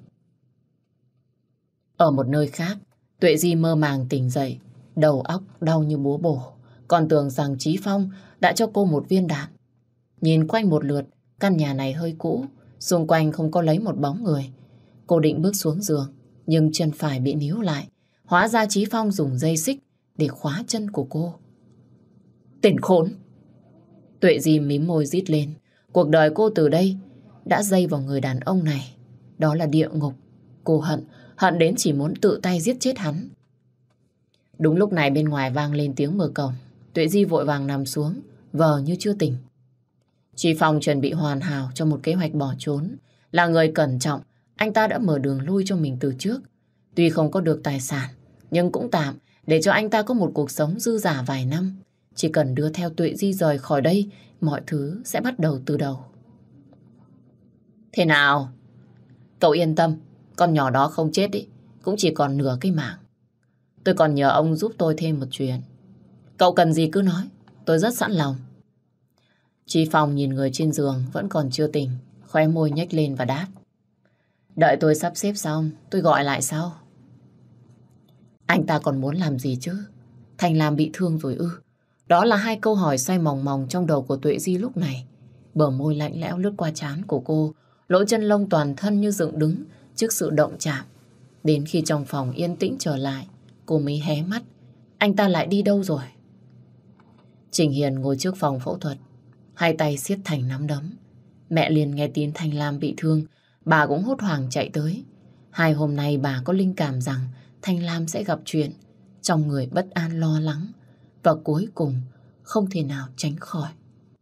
Ở một nơi khác, Tuệ Di mơ màng tỉnh dậy, đầu óc đau như búa bổ, còn tưởng rằng Chí Phong đã cho cô một viên đạn. Nhìn quanh một lượt, căn nhà này hơi cũ, xung quanh không có lấy một bóng người. Cô định bước xuống giường, nhưng chân phải bị níu lại. Hóa ra Chí Phong dùng dây xích để khóa chân của cô. Tên khốn! Tuệ Di mím môi rít lên. Cuộc đời cô từ đây đã dây vào người đàn ông này. Đó là địa ngục. Cô hận đến chỉ muốn tự tay giết chết hắn. Đúng lúc này bên ngoài vang lên tiếng mở cổng. Tuệ Di vội vàng nằm xuống, vờ như chưa tỉnh. Chí Phong chuẩn bị hoàn hảo cho một kế hoạch bỏ trốn. Là người cẩn trọng, anh ta đã mở đường lui cho mình từ trước. Tuy không có được tài sản, nhưng cũng tạm để cho anh ta có một cuộc sống dư dả vài năm. Chỉ cần đưa theo Tuệ Di rời khỏi đây, mọi thứ sẽ bắt đầu từ đầu. Thế nào? Cậu yên tâm, con nhỏ đó không chết ý, cũng chỉ còn nửa cái mạng. Tôi còn nhờ ông giúp tôi thêm một chuyện. Cậu cần gì cứ nói, tôi rất sẵn lòng. Chí Phong nhìn người trên giường vẫn còn chưa tỉnh, khóe môi nhếch lên và đáp. Đợi tôi sắp xếp xong, tôi gọi lại sau. Anh ta còn muốn làm gì chứ? Thanh Lam bị thương rồi ư? Đó là hai câu hỏi xoay mòng mòng trong đầu của Tuệ Di lúc này. Bờ môi lạnh lẽo lướt qua trán của cô, lỗ chân lông toàn thân như dựng đứng trước sự động chạm. Đến khi trong phòng yên tĩnh trở lại, cô mới hé mắt. Anh ta lại đi đâu rồi? Trình Hiền ngồi trước phòng phẫu thuật, hai tay siết thành nắm đấm. Mẹ liền nghe tin Thanh Lam bị thương, bà cũng hốt hoảng chạy tới. Hai hôm nay bà có linh cảm rằng Thanh Lam sẽ gặp chuyện, trong người bất an lo lắng, và cuối cùng không thể nào tránh khỏi.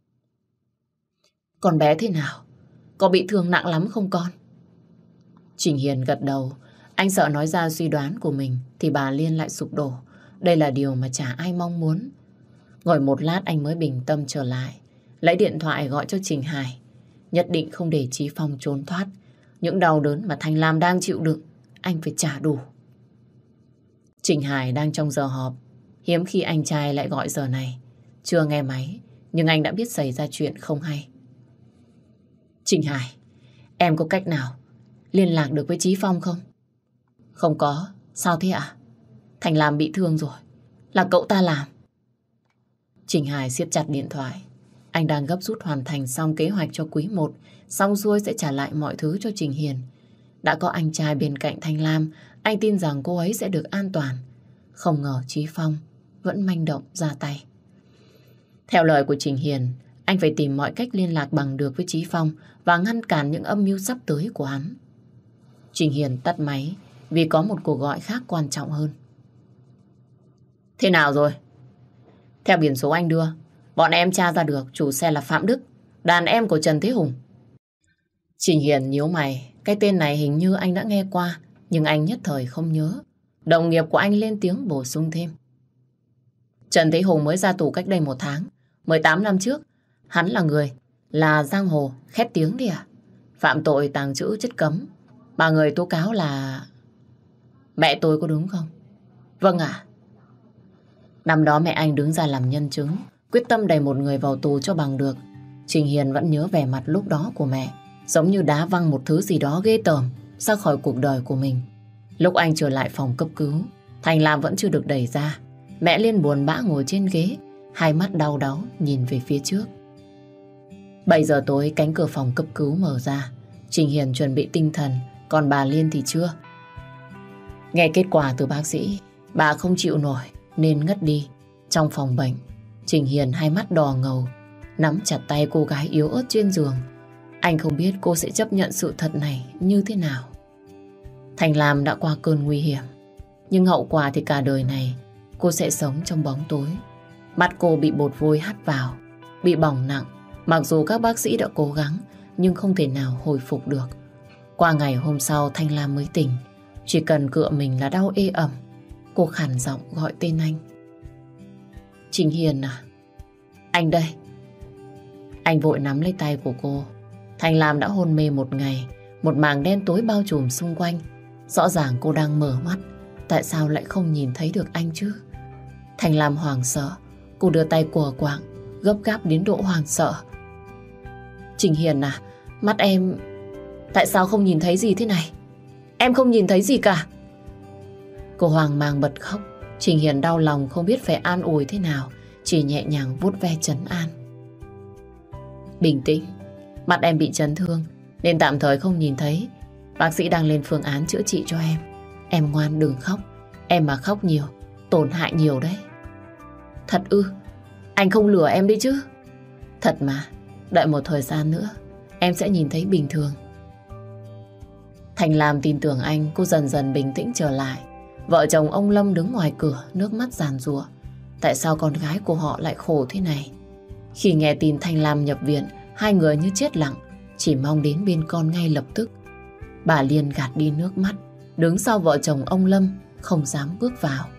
Con bé thế nào? Có bị thương nặng lắm không con? Trình Hiền gật đầu. Anh sợ nói ra suy đoán của mình thì bà Liên lại sụp đổ. Đây là điều mà chả ai mong muốn. Ngồi một lát anh mới bình tâm trở lại, lấy điện thoại gọi cho Trình Hải. Nhất định không để Chí Phong trốn thoát. Những đau đớn mà Thanh Lam đang chịu đựng, anh phải trả đủ. Trình Hải đang trong giờ họp. Hiếm khi anh trai lại gọi giờ này. Chưa nghe máy, nhưng anh đã biết xảy ra chuyện không hay. Trình Hải, em có cách nào liên lạc được với Chí Phong không? Không có. Sao thế ạ? Thành Lam bị thương rồi. Là cậu ta làm. Trình Hải siết chặt điện thoại. Anh đang gấp rút hoàn thành xong kế hoạch cho quý 1, xong xuôi sẽ trả lại mọi thứ cho Trình Hiền. Đã có anh trai bên cạnh Thanh Lam, anh tin rằng cô ấy sẽ được an toàn. Không ngờ Chí Phong vẫn manh động ra tay. Theo lời của Trình Hiền, anh phải tìm mọi cách liên lạc bằng được với Chí Phong và ngăn cản những âm mưu sắp tới của hắn. Trình Hiền tắt máy vì có một cuộc gọi khác quan trọng hơn. Thế nào rồi? Theo biển số anh đưa, bọn em tra ra được chủ xe là Phạm Đức, đàn em của Trần Thế Hùng. Trình Hiền nhíu mày, cái tên này hình như anh đã nghe qua, nhưng anh nhất thời không nhớ. Đồng nghiệp của anh lên tiếng bổ sung thêm. Trần Thế Hùng mới ra tù cách đây 1 tháng, 18 năm trước. Hắn là người, là giang hồ, khét tiếng đi à? Phạm tội tàng trữ chất cấm. Mà người tố cáo là... Mẹ tôi có đúng không? Vâng ạ. Năm đó mẹ anh đứng ra làm nhân chứng, quyết tâm đẩy một người vào tù cho bằng được. Trình Hiền vẫn nhớ vẻ mặt lúc đó của mẹ, giống như đá văng một thứ gì đó ghê tởm ra khỏi cuộc đời của mình. Lúc anh trở lại phòng cấp cứu, Thành Lam vẫn chưa được đẩy ra. Mẹ Liên buồn bã ngồi trên ghế, hai mắt đau đáu nhìn về phía trước. 7 giờ tối cánh cửa phòng cấp cứu mở ra. Trình Hiền chuẩn bị tinh thần, còn bà Liên thì chưa. Nghe kết quả từ bác sĩ, bà không chịu nổi nên ngất đi. Trong phòng bệnh, Trình Hiền hai mắt đỏ ngầu, nắm chặt tay cô gái yếu ớt trên giường. Anh không biết cô sẽ chấp nhận sự thật này như thế nào. Thành Lam đã qua cơn nguy hiểm, nhưng hậu quả thì cả đời này cô sẽ sống trong bóng tối. Mắt cô bị bột vôi hắt vào, bị bỏng nặng. Mặc dù các bác sĩ đã cố gắng, nhưng không thể nào hồi phục được. Qua ngày hôm sau Thanh Lam mới tỉnh. Chỉ cần cựa mình là đau ê ẩm. Cô khàn giọng gọi tên anh. Trình Hiền à? Anh đây. Anh vội nắm lấy tay của cô. Thanh Lam đã hôn mê 1 ngày. Một màng đen tối bao trùm xung quanh. Rõ ràng cô đang mở mắt. Tại sao lại không nhìn thấy được anh chứ? Thanh Lam hoảng sợ. Cô đưa tay quờ quạng, gấp gáp đến độ hoảng sợ. Trình Hiền à, mắt em... Tại sao không nhìn thấy gì thế này? Em không nhìn thấy gì cả. Cô hoang mang bật khóc. Trình Hiền đau lòng không biết phải an ủi thế nào, chỉ nhẹ nhàng vuốt ve trấn an. Bình tĩnh, mắt em bị chấn thương nên tạm thời không nhìn thấy. Bác sĩ đang lên phương án chữa trị cho em. Em ngoan đừng khóc. Em mà khóc nhiều, tổn hại nhiều đấy. Thật ư? Anh không lừa em đấy chứ? Thật mà, đợi một thời gian nữa em sẽ nhìn thấy bình thường. Thành Lam tin tưởng anh. Cô dần dần bình tĩnh trở lại. Vợ chồng ông Lâm đứng ngoài cửa, nước mắt giàn giụa. Tại sao con gái của họ lại khổ thế này? Khi nghe tin Thanh Lam nhập viện, hai người như chết lặng, chỉ mong đến bên con ngay lập tức. Bà Liên gạt đi nước mắt, đứng sau vợ chồng ông Lâm, không dám bước vào.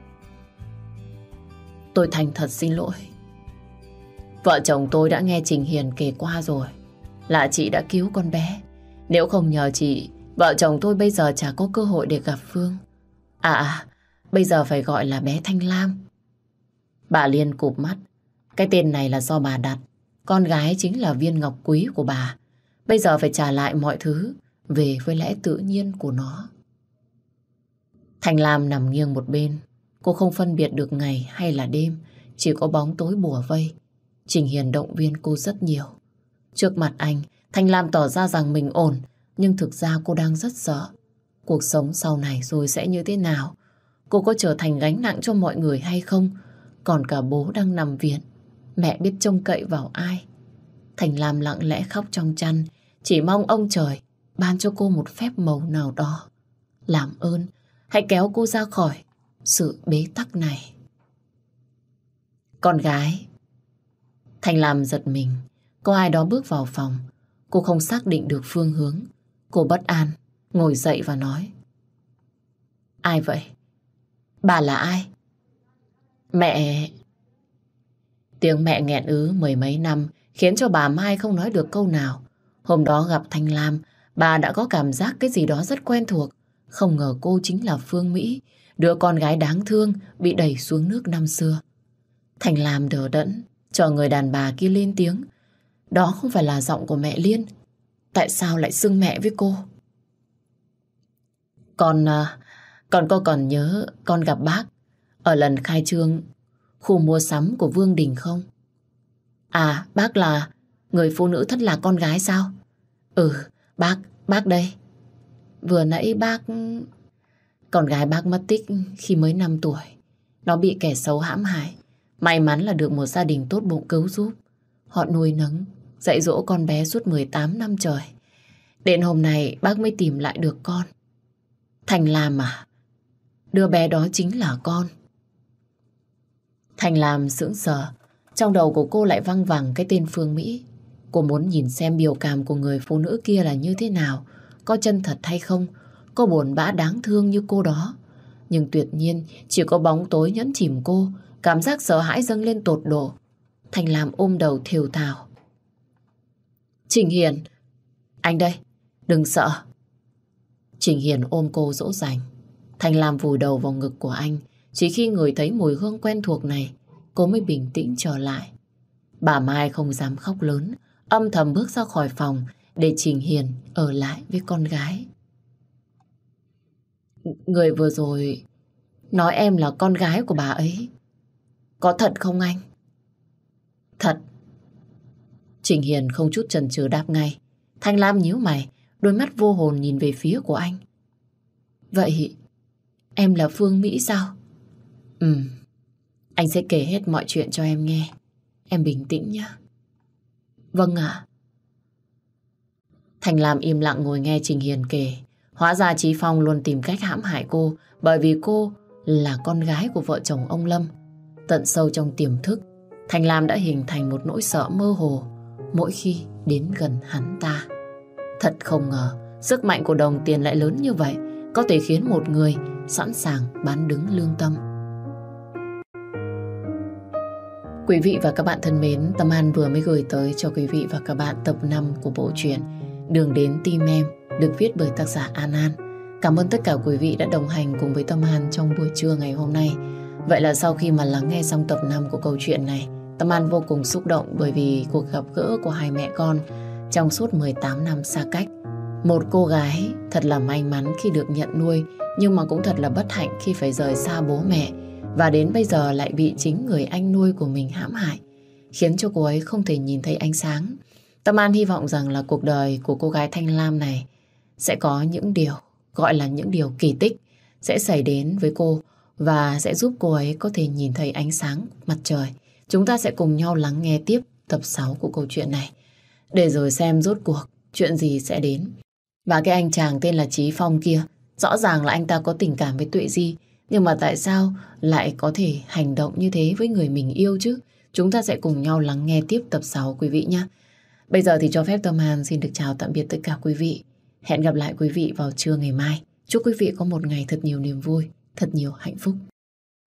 Tôi thành thật xin lỗi. Vợ chồng tôi đã nghe Trình Hiền kể qua rồi, là chị đã cứu con bé. Nếu không nhờ chị, vợ chồng tôi bây giờ chả có cơ hội để gặp Phương. Bây giờ phải gọi là bé Thanh Lam. Bà Liên cụp mắt. Cái tên này là do bà đặt. Con gái chính là viên ngọc quý của bà. Bây giờ phải trả lại mọi thứ về với lẽ tự nhiên của nó. Thanh Lam nằm nghiêng một bên. Cô không phân biệt được ngày hay là đêm. Chỉ có bóng tối bủa vây. Trình Hiền động viên cô rất nhiều. Trước mặt anh, Thanh Lam tỏ ra rằng mình ổn. Nhưng thực ra cô đang rất sợ. Cuộc sống sau này rồi sẽ như thế nào? Cô có trở thành gánh nặng cho mọi người hay không? Còn cả bố đang nằm viện, mẹ biết trông cậy vào ai? Thành Lam lặng lẽ khóc trong chăn, chỉ mong ông trời ban cho cô một phép màu nào đó. Làm ơn, hãy kéo cô ra khỏi sự bế tắc này. Con gái. Thành Lam giật mình. Có ai đó bước vào phòng. Cô không xác định được phương hướng. Cô bất an, ngồi dậy và nói. Ai vậy? Bà là ai? Mẹ... Tiếng mẹ nghẹn ứ 10 mấy năm khiến cho bà Mai không nói được câu nào. Hôm đó gặp Thanh Lam, bà đã có cảm giác cái gì đó rất quen thuộc. Không ngờ cô chính là Phương Mỹ, đứa con gái đáng thương bị đẩy xuống nước năm xưa. Thanh Lam đờ đẫn, chờ người đàn bà kia lên tiếng. Đó không phải là giọng của mẹ Liên. Tại sao lại xưng mẹ với cô? Con có còn nhớ con gặp bác ở lần khai trương khu mua sắm của Vương Đình không? À, bác là người phụ nữ thất lạc con gái sao? Ừ, bác đây. Vừa nãy bác... Con gái bác mất tích khi mới 5 tuổi. Nó bị kẻ xấu hãm hại. May mắn là được một gia đình tốt bụng cứu giúp. Họ nuôi nấng, dạy dỗ con bé suốt 18 năm trời. Đến hôm nay bác mới tìm lại được con. Thành Lam à? Đứa bé đó chính là con. Thành Lam sững sờ. Trong đầu của cô lại văng vẳng cái tên Phương Mỹ. Cô muốn nhìn xem biểu cảm của người phụ nữ kia là như thế nào, có chân thật hay không, có buồn bã đáng thương như cô đó. Nhưng tuyệt nhiên chỉ có bóng tối nhẫn chìm cô, cảm giác sợ hãi dâng lên tột độ. Thành Lam ôm đầu thều thào. Trình Hiền, anh đây, đừng sợ. Trình Hiền ôm cô dỗ dành. Thành Lam vùi đầu vào ngực của anh. Chỉ khi ngửi thấy mùi hương quen thuộc này, cô mới bình tĩnh trở lại. Bà Mai không dám khóc lớn, âm thầm bước ra khỏi phòng để Trình Hiền ở lại với con gái. Người vừa rồi nói em là con gái của bà ấy. Có thật không anh? Thật. Trình Hiền không chút chần chừ đáp ngay. Thanh Lam nhíu mày, đôi mắt vô hồn nhìn về phía của anh. Vậy em là Phương Mỹ sao? Anh sẽ kể hết mọi chuyện cho em nghe. Em bình tĩnh nhé. Vâng ạ. Thành Lam im lặng ngồi nghe Trình Hiền kể. Hóa ra Chí Phong luôn tìm cách hãm hại cô bởi vì cô là con gái của vợ chồng ông Lâm. Tận sâu trong tiềm thức, Thành Lam đã hình thành một nỗi sợ mơ hồ mỗi khi đến gần hắn ta. Thật không ngờ, sức mạnh của đồng tiền lại lớn như vậy, có thể khiến một người sẵn sàng bán đứng lương tâm. Quý vị và các bạn thân mến, Tâm An vừa mới gửi tới cho quý vị và các bạn tập 5 của bộ truyện Đường đến tim em, được viết bởi tác giả An An. Cảm ơn tất cả quý vị đã đồng hành cùng với Tâm An trong buổi trưa ngày hôm nay. Vậy là sau khi mà lắng nghe xong tập 5 của câu chuyện này, Tâm An vô cùng xúc động bởi vì cuộc gặp gỡ của hai mẹ con trong suốt 18 năm xa cách. Một cô gái thật là may mắn khi được nhận nuôi, nhưng mà cũng thật là bất hạnh khi phải rời xa bố mẹ, và đến bây giờ lại bị chính người anh nuôi của mình hãm hại, khiến cho cô ấy không thể nhìn thấy ánh sáng. Tâm An hy vọng rằng là cuộc đời của cô gái Thanh Lam này sẽ có những điều, gọi là những điều kỳ tích sẽ xảy đến với cô và sẽ giúp cô ấy có thể nhìn thấy ánh sáng mặt trời. Chúng ta sẽ cùng nhau lắng nghe tiếp tập 6 của câu chuyện này để rồi xem rốt cuộc chuyện gì sẽ đến. Và cái anh chàng tên là Chí Phong kia, rõ ràng là anh ta có tình cảm với Tuệ Di, nhưng mà tại sao lại có thể hành động như thế với người mình yêu chứ? Chúng ta sẽ cùng nhau lắng nghe tiếp tập 6 quý vị nhé. Bây giờ thì cho phép Tâm An xin được chào tạm biệt tất cả quý vị. Hẹn gặp lại quý vị vào trưa ngày mai. Chúc quý vị có một ngày thật nhiều niềm vui, thật nhiều hạnh phúc.